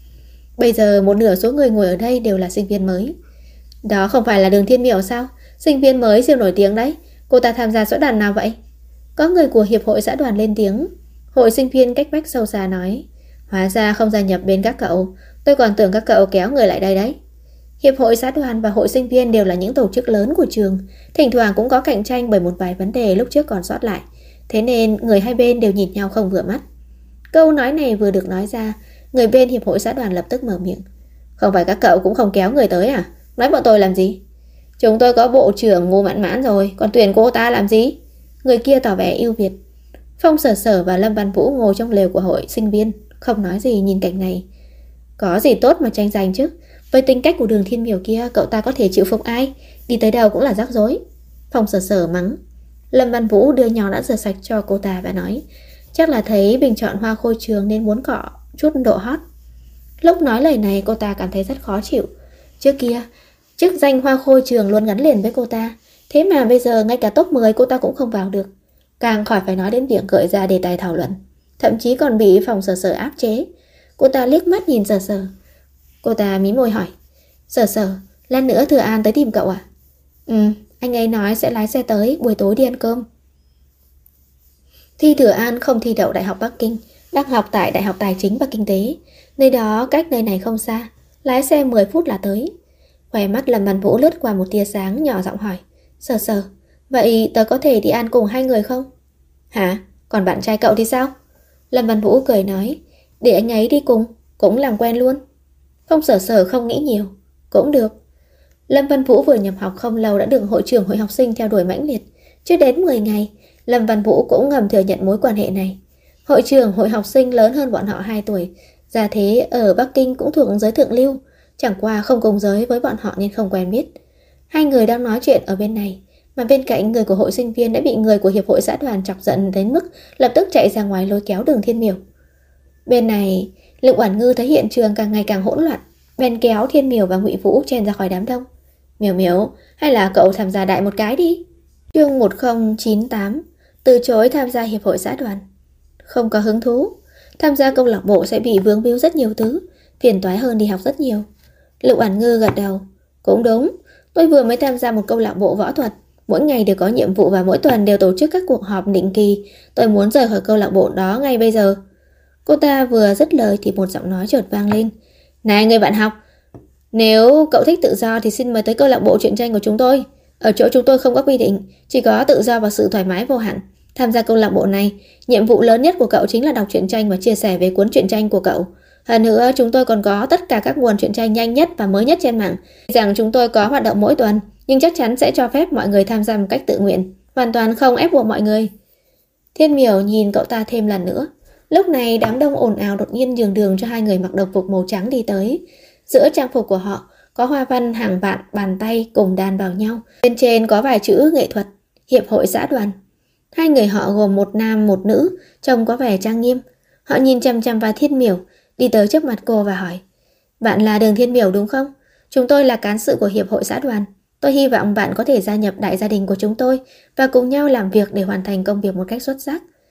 Bây giờ một nửa số người ngồi ở đây đều là sinh viên mới. Đó không phải là Đường Thiên Miểu sao? Sinh viên mới siêu nổi tiếng đấy. Cô ta tham gia xã đoàn nào vậy? Có người của hiệp hội xã đoàn lên tiếng. Hội sinh viên cách vách sâu xa nói, hóa ra không gia nhập bên các cậu, tôi còn tưởng các cậu kéo người lại đây đấy. Hiệp hội xã đoàn và hội sinh viên đều là những tổ chức lớn của trường, thỉnh thoảng cũng có cạnh tranh bởi một vài vấn đề lúc trước còn sót lại, thế nên người hai bên đều nhìn nhau không vừa mắt. Câu nói này vừa được nói ra, người bên hiệp hội xã đoàn lập tức mở miệng. Không phải các cậu cũng không kéo người tới à? Nói bọn tôi làm gì? Chúng tôi có bộ trưởng Ngô Mãn Mãn rồi, còn tuyển cô ta làm gì? Người kia tỏ vẻ ưu việt. Phong Sở Sở và Lâm Văn Vũ ngồi trong lều của hội sinh viên, không nói gì nhìn cảnh này. Có gì tốt mà tranh giành chứ? Với tính cách của Đường Thiên Miểu kia, cậu ta có thể chịu phục ai? Đi tới đâu cũng là rắc rối. Phong Sở Sở mắng. Lâm Văn Vũ đưa nhỏ đã rửa sạch cho cô ta và nói, chắc là thấy bình chọn hoa khôi trường nên muốn cọ chút độ hot. Lúc nói lời này cô ta cảm thấy rất khó chịu. Trước kia, chức danh hoa khôi trường luôn gắn liền với cô ta, thế mà bây giờ ngay cả top 10 cô ta cũng không vào được. Càng khỏi phải nói đến việc gợi ra đề tài thảo luận, thậm chí còn bị Phong Sở Sở áp chế. Cô ta liếc mắt nhìn Sở Sở. Cô ta mím môi hỏi, Sở Sở, lát nữa Thừa An tới tìm cậu à? Anh ấy nói sẽ lái xe tới, buổi tối đi ăn cơm. Thi Thừa An không thi đậu Đại học Bắc Kinh, đang học tại Đại học Tài chính và Kinh tế. Nơi đó cách nơi này không xa, lái xe 10 phút là tới. Khóe mắt Lâm Văn Vũ lướt qua một tia sáng, nhỏ giọng hỏi, Sở Sở, vậy tớ có thể đi ăn cùng hai người không? Hả? Còn bạn trai cậu thì sao? Lâm Văn Vũ cười nói, để anh ấy đi cùng, cũng làm quen luôn. Phong Sở Sở không nghĩ nhiều, cũng được. Lâm Văn Vũ vừa nhập học không lâu đã được hội trưởng hội học sinh theo đuổi mãnh liệt. Chưa đến 10 ngày, Lâm Văn Vũ cũng ngầm thừa nhận mối quan hệ này. Hội trưởng hội học sinh lớn hơn bọn họ 2 tuổi, gia thế ở Bắc Kinh cũng thuộc giới thượng lưu, chẳng qua không cùng giới với bọn họ nên không quen biết. Hai người đang nói chuyện ở bên này, mà bên cạnh người của hội sinh viên đã bị người của hiệp hội xã đoàn chọc giận đến mức lập tức chạy ra ngoài lôi kéo Đường Thiên Miểu. Bên này, Lục Oản Ngư thấy hiện trường càng ngày càng hỗn loạn, bèn kéo Thiên Miểu và Ngụy Vũ chen ra khỏi đám đông. Miểu Miểu, hay là cậu tham gia đại một cái đi. Chương 1098. Từ chối tham gia hiệp hội xã đoàn. Không có hứng thú. Tham gia câu lạc bộ sẽ bị vướng víu rất nhiều thứ, phiền toái hơn đi học rất nhiều. Lục Oản Ngư gật đầu. Cũng đúng, tôi vừa mới tham gia một câu lạc bộ võ thuật, mỗi ngày đều có nhiệm vụ và mỗi tuần đều tổ chức các cuộc họp định kỳ. Tôi muốn rời khỏi câu lạc bộ đó ngay bây giờ. Cô ta vừa dứt lời thì một giọng nói chợt vang lên. Này người bạn học, nếu cậu thích tự do thì xin mời tới câu lạc bộ truyện tranh của chúng tôi. Ở chỗ chúng tôi không có quy định, chỉ có tự do và sự thoải mái vô hạn. Tham gia câu lạc bộ này, nhiệm vụ lớn nhất của cậu chính là đọc truyện tranh và chia sẻ về cuốn truyện tranh của cậu. Hơn nữa, chúng tôi còn có tất cả các nguồn truyện tranh nhanh nhất và mới nhất trên mạng. Rằng chúng tôi có hoạt động mỗi tuần, nhưng chắc chắn sẽ cho phép mọi người tham gia một cách tự nguyện, hoàn toàn không ép buộc mọi người. Thiên Miểu nhìn cậu ta thêm lần nữa. Lúc này đám đông ồn ào đột nhiên nhường đường cho hai người mặc đồng phục màu trắng đi tới. Giữa trang phục của họ có hoa văn hàng vạn bàn tay cùng đan vào nhau. Bên trên có vài chữ nghệ thuật, hiệp hội xã đoàn. Hai người họ gồm một nam một nữ, trông có vẻ trang nghiêm. Họ nhìn chằm chằm vào Thiên Miểu, đi tới trước mặt cô và hỏi, bạn là Đường Thiên Miểu đúng không? Chúng tôi là cán sự của hiệp hội xã đoàn. Tôi hy vọng bạn có thể gia nhập đại gia đình của chúng tôi và cùng nhau làm việc để hoàn thành công việc một cách xuất sắc.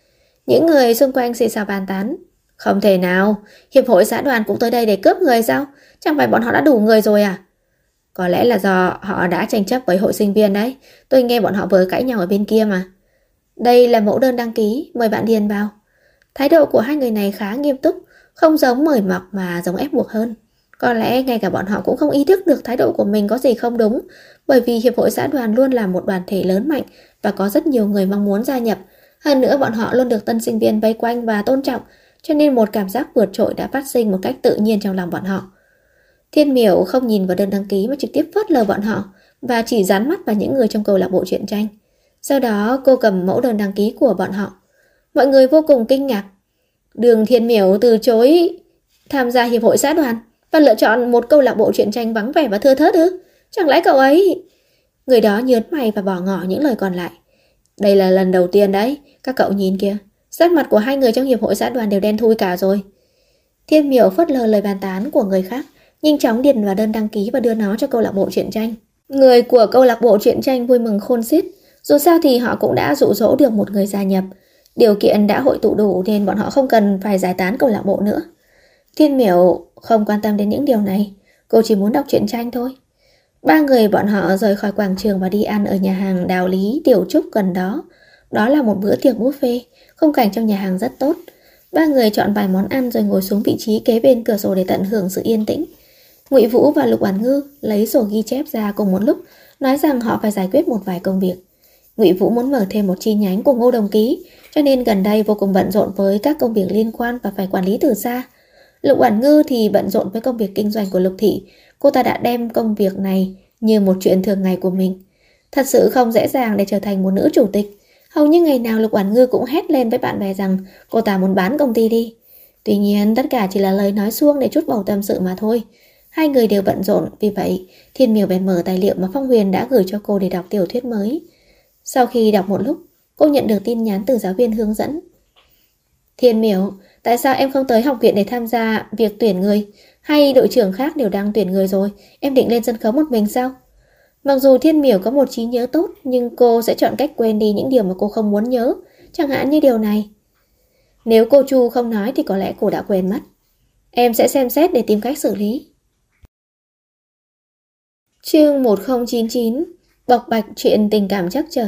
Những người xung quanh xì xào bàn tán. Không thể nào, hiệp hội xã đoàn cũng tới đây để cướp người sao? Chẳng phải bọn họ đã đủ người rồi à? Có lẽ là do họ đã tranh chấp với hội sinh viên đấy. Tôi nghe bọn họ vừa cãi nhau ở bên kia mà. Đây là mẫu đơn đăng ký, mời bạn điền vào. Thái độ của hai người này khá nghiêm túc, không giống mời mọc mà giống ép buộc hơn. Có lẽ ngay cả bọn họ cũng không ý thức được thái độ của mình có gì không đúng, bởi vì hiệp hội xã đoàn luôn là một đoàn thể lớn mạnh và có rất nhiều người mong muốn gia nhập. Hơn nữa bọn họ luôn được tân sinh viên vây quanh và tôn trọng, cho nên một cảm giác vượt trội đã phát sinh một cách tự nhiên trong lòng bọn họ. Thiên Miểu không nhìn vào đơn đăng ký mà trực tiếp phớt lờ bọn họ và chỉ dán mắt vào những người trong câu lạc bộ truyện tranh. Sau đó cô cầm mẫu đơn đăng ký của bọn họ. Mọi người vô cùng kinh ngạc. Đường Thiên Miểu từ chối tham gia hiệp hội xã đoàn và lựa chọn một câu lạc bộ truyện tranh vắng vẻ và thưa thớt ư? Chẳng lẽ cậu ấy... Người đó nhớn mày và bỏ ngỏ những lời còn lại. Đây là lần đầu tiên đấy, các cậu nhìn kìa. Sắc mặt của hai người trong hiệp hội xã đoàn đều đen thui cả rồi. Thiên Miểu phớt lờ lời bàn tán của người khác, nhanh chóng điền vào đơn đăng ký và đưa nó cho câu lạc bộ truyện tranh. Người của câu lạc bộ truyện tranh vui mừng khôn xiết. Dù sao thì họ cũng đã dụ dỗ được một người gia nhập. Điều kiện đã hội tụ đủ nên bọn họ không cần phải giải tán câu lạc bộ nữa. Thiên Miểu không quan tâm đến những điều này. Cô chỉ muốn đọc truyện tranh thôi. Ba người bọn họ rời khỏi quảng trường và đi ăn ở nhà hàng Đào Lý Tiểu Trúc gần đó. Đó là một bữa tiệc buffet. Khung cảnh trong nhà hàng rất tốt. Ba người chọn vài món ăn rồi ngồi xuống vị trí kế bên cửa sổ để tận hưởng sự yên tĩnh. Ngụy Vũ và Lục Oản Ngư lấy sổ ghi chép ra cùng một lúc, nói rằng họ phải giải quyết một vài công việc. Ngụy Vũ muốn mở thêm một chi nhánh của Ngô Đồng Ký, cho nên gần đây vô cùng bận rộn với các công việc liên quan và phải quản lý từ xa. Lục Oản Ngư thì bận rộn với công việc kinh doanh của Lục thị. Cô ta đã đem công việc này như một chuyện thường ngày của mình. Thật sự không dễ dàng để trở thành một nữ chủ tịch. Hầu như ngày nào Lục Oản Ngư cũng hét lên với bạn bè rằng cô ta muốn bán công ty đi. Tuy nhiên tất cả chỉ là lời nói suông để trút bầu tâm sự mà thôi. Hai người đều bận rộn, vì vậy Thiên Miểu bèn mở tài liệu mà Phong Huyền đã gửi cho cô để đọc tiểu thuyết mới. Sau khi đọc một lúc, cô nhận được tin nhắn từ giáo viên hướng dẫn. Thiên Miểu, tại sao em không tới học viện để tham gia việc tuyển người? Hay đội trưởng khác đều đang tuyển người rồi, em định lên sân khấu một mình sao? Mặc dù Thiên Miểu có một trí nhớ tốt, nhưng cô sẽ chọn cách quên đi những điều mà cô không muốn nhớ, chẳng hạn như điều này. Nếu cô Chu không nói thì có lẽ cô đã quên mất. Em sẽ xem xét để tìm cách xử lý. Chương 1099. Bộc bạch chuyện tình cảm trắc trở.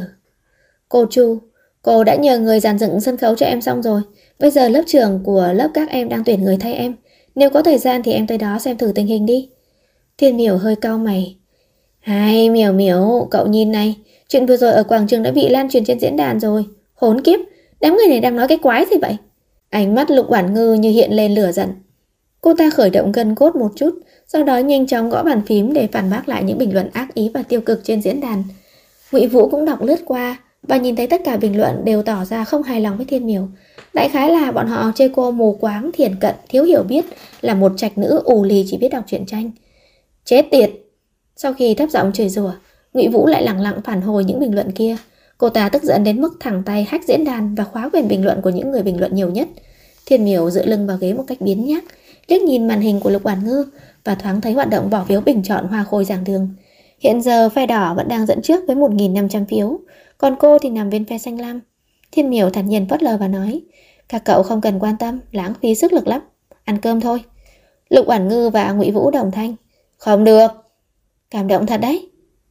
Cô Chu, cô đã nhờ người dàn dựng sân khấu cho em xong rồi. Bây giờ lớp trưởng của lớp các em đang tuyển người thay em. Nếu có thời gian thì em tới đó xem thử tình hình đi. Thiên Miểu hơi cau mày. Hai, Miểu Miểu, cậu nhìn này. Chuyện vừa rồi ở quảng trường đã bị lan truyền trên diễn đàn rồi. Khốn kiếp, đám người này đang nói cái quái gì vậy? Ánh mắt Lục Oản Ngư như hiện lên lửa giận. Cô ta khởi động gân cốt một chút, sau đó nhanh chóng gõ bàn phím để phản bác lại những bình luận ác ý và tiêu cực trên diễn đàn. Ngụy Vũ cũng đọc lướt qua và nhìn thấy tất cả bình luận đều tỏ ra không hài lòng với Thiên Miểu. Đại khái là bọn họ chê cô mù quáng, thiển cận, thiếu hiểu biết, là một trạch nữ ù lì chỉ biết đọc truyện tranh. Chết tiệt! Sau khi thấp giọng chửi rủa, Ngụy Vũ lại lẳng lặng phản hồi những bình luận kia. Cô ta tức giận đến mức thẳng tay hack diễn đàn và khóa quyền bình luận của những người bình luận nhiều nhất. Thiên Miểu dựa lưng vào ghế một cách biếng nhác, liếc nhìn màn hình của Lục Oản Ngư và thoáng thấy hoạt động bỏ phiếu bình chọn hoa khôi giảng đường. Hiện giờ phe đỏ vẫn đang dẫn trước với 1.500 phiếu, còn cô thì nằm bên phe xanh lam. Thiên Miểu thản nhiên phớt lờ và nói, các cậu không cần quan tâm, lãng phí sức lực lắm, ăn cơm thôi. Lục Oản Ngư và Ngụy Vũ đồng thanh, không được. Cảm động thật đấy.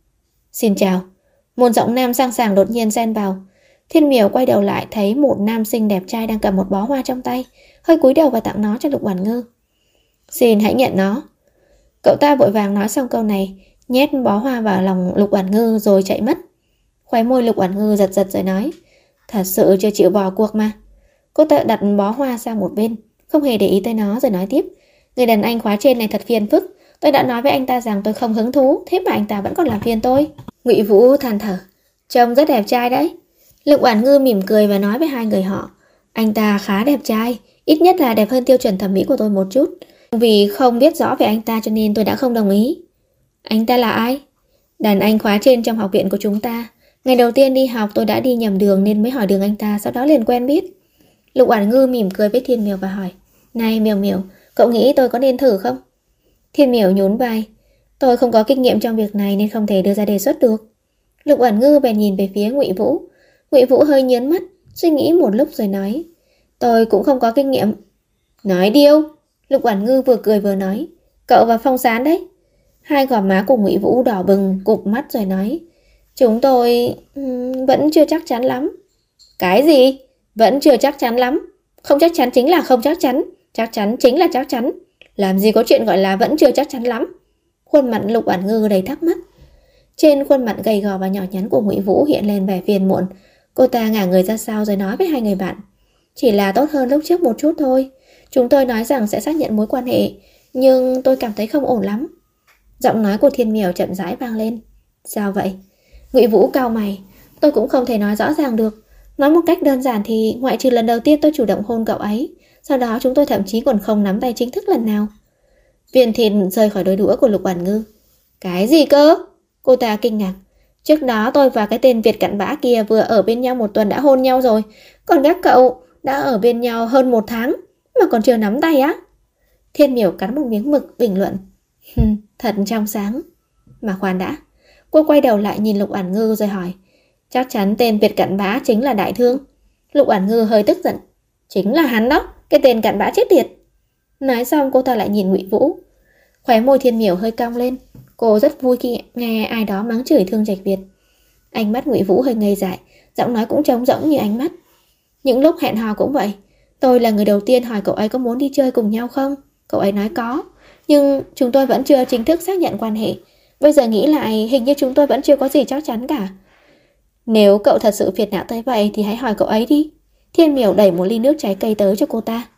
Xin chào. Một giọng nam sang sảng đột nhiên xen vào. Thiên Miểu quay đầu lại thấy một nam sinh đẹp trai đang cầm một bó hoa trong tay, hơi cúi đầu và tặng nó cho Lục Oản Ngư. Xin hãy nhận nó. Cậu ta vội vàng nói xong câu này, nhét bó hoa vào lòng Lục Oản Ngư rồi chạy mất. Khóe môi Lục Oản Ngư giật giật rồi nói, thật sự chưa chịu bỏ cuộc mà. Cô ta đặt bó hoa sang một bên, không hề để ý tới nó rồi nói tiếp, người đàn anh khóa trên này thật phiền phức. Tôi đã nói với anh ta rằng tôi không hứng thú, thế mà anh ta vẫn còn làm phiền tôi. Ngụy Vũ than thở, trông rất đẹp trai đấy. Lục Oản Ngư mỉm cười và nói với hai người họ, anh ta khá đẹp trai, ít nhất là đẹp hơn tiêu chuẩn thẩm mỹ của tôi một chút. Vì không biết rõ về anh ta cho nên tôi đã không đồng ý. Anh ta là ai? Đàn anh khóa trên trong học viện của chúng ta. Ngày đầu tiên đi học tôi đã đi nhầm đường nên mới hỏi đường anh ta, sau đó liền quen biết. Lục Oản Ngư mỉm cười với Thiên Miểu và hỏi, này Miểu Miểu, cậu nghĩ tôi có nên thử không? Thiên Miểu nhún vai, tôi không có kinh nghiệm trong việc này nên không thể đưa ra đề xuất được. Lục Oản Ngư bèn nhìn về phía Ngụy Vũ. Ngụy Vũ hơi nhớn mắt, suy nghĩ một lúc rồi nói, Tôi cũng không có kinh nghiệm. Nói điêu. Lục Oản Ngư vừa cười vừa nói. Cậu và Phong Sán đấy. Hai gò má của Ngụy Vũ đỏ bừng, cụp mắt rồi nói. Chúng tôi vẫn chưa chắc chắn lắm. Cái gì? Vẫn chưa chắc chắn lắm. Không chắc chắn chính là không chắc chắn. Chắc chắn chính là chắc chắn. Làm gì có chuyện gọi là vẫn chưa chắc chắn lắm. Khuôn mặt Lục Oản Ngư đầy thắc mắc. Trên khuôn mặt gầy gò và nhỏ nhắn của Ngụy Vũ hiện lên vẻ phiền muộn. Cô ta ngả người ra sau rồi nói với hai người bạn. Chỉ là tốt hơn lúc trước một chút thôi. Chúng tôi nói rằng sẽ xác nhận mối quan hệ, nhưng tôi cảm thấy không ổn lắm. Giọng nói của Thiên Miểu chậm rãi vang lên. Sao vậy? Ngụy Vũ cau mày. Tôi cũng không thể nói rõ ràng được. Nói một cách đơn giản thì ngoại trừ lần đầu tiên tôi chủ động hôn cậu ấy, sau đó chúng tôi thậm chí còn không nắm tay chính thức lần nào. Viên Thìn rời khỏi đôi đũa của Lục Oản Ngư. Cái gì cơ? Cô ta kinh ngạc. Trước đó tôi và cái tên Việt cặn bã kia vừa ở bên nhau một tuần đã hôn nhau rồi. Còn các cậu đã ở bên nhau hơn 1 tháng mà còn chưa nắm tay á? Thiên Miểu cắn một miếng mực bình luận. Thật trong sáng. Mà khoan đã. Cô quay đầu lại nhìn Lục Oản Ngư rồi hỏi. Chắc chắn tên Việt cặn bã chính là Đại Thương. Lục Oản Ngư hơi tức giận. Chính là hắn đó, cái tên cặn bã chết tiệt. Nói xong cô ta lại nhìn Ngụy Vũ. Khóe môi Thiên Miểu hơi cong lên. Cô rất vui khi nghe ai đó mắng chửi Thương Trạch Việt. Ánh mắt Ngụy Vũ hơi ngây dại, giọng nói cũng trống rỗng như ánh mắt. Những lúc hẹn hò cũng vậy. Tôi là người đầu tiên hỏi cậu ấy có muốn đi chơi cùng nhau không. Cậu ấy nói có. Nhưng chúng tôi vẫn chưa chính thức xác nhận quan hệ. Bây giờ nghĩ lại hình như chúng tôi vẫn chưa có gì chắc chắn cả. Nếu cậu thật sự phiền não tới vậy thì hãy hỏi cậu ấy đi. Thiên Miểu đẩy một ly nước trái cây tới cho cô ta.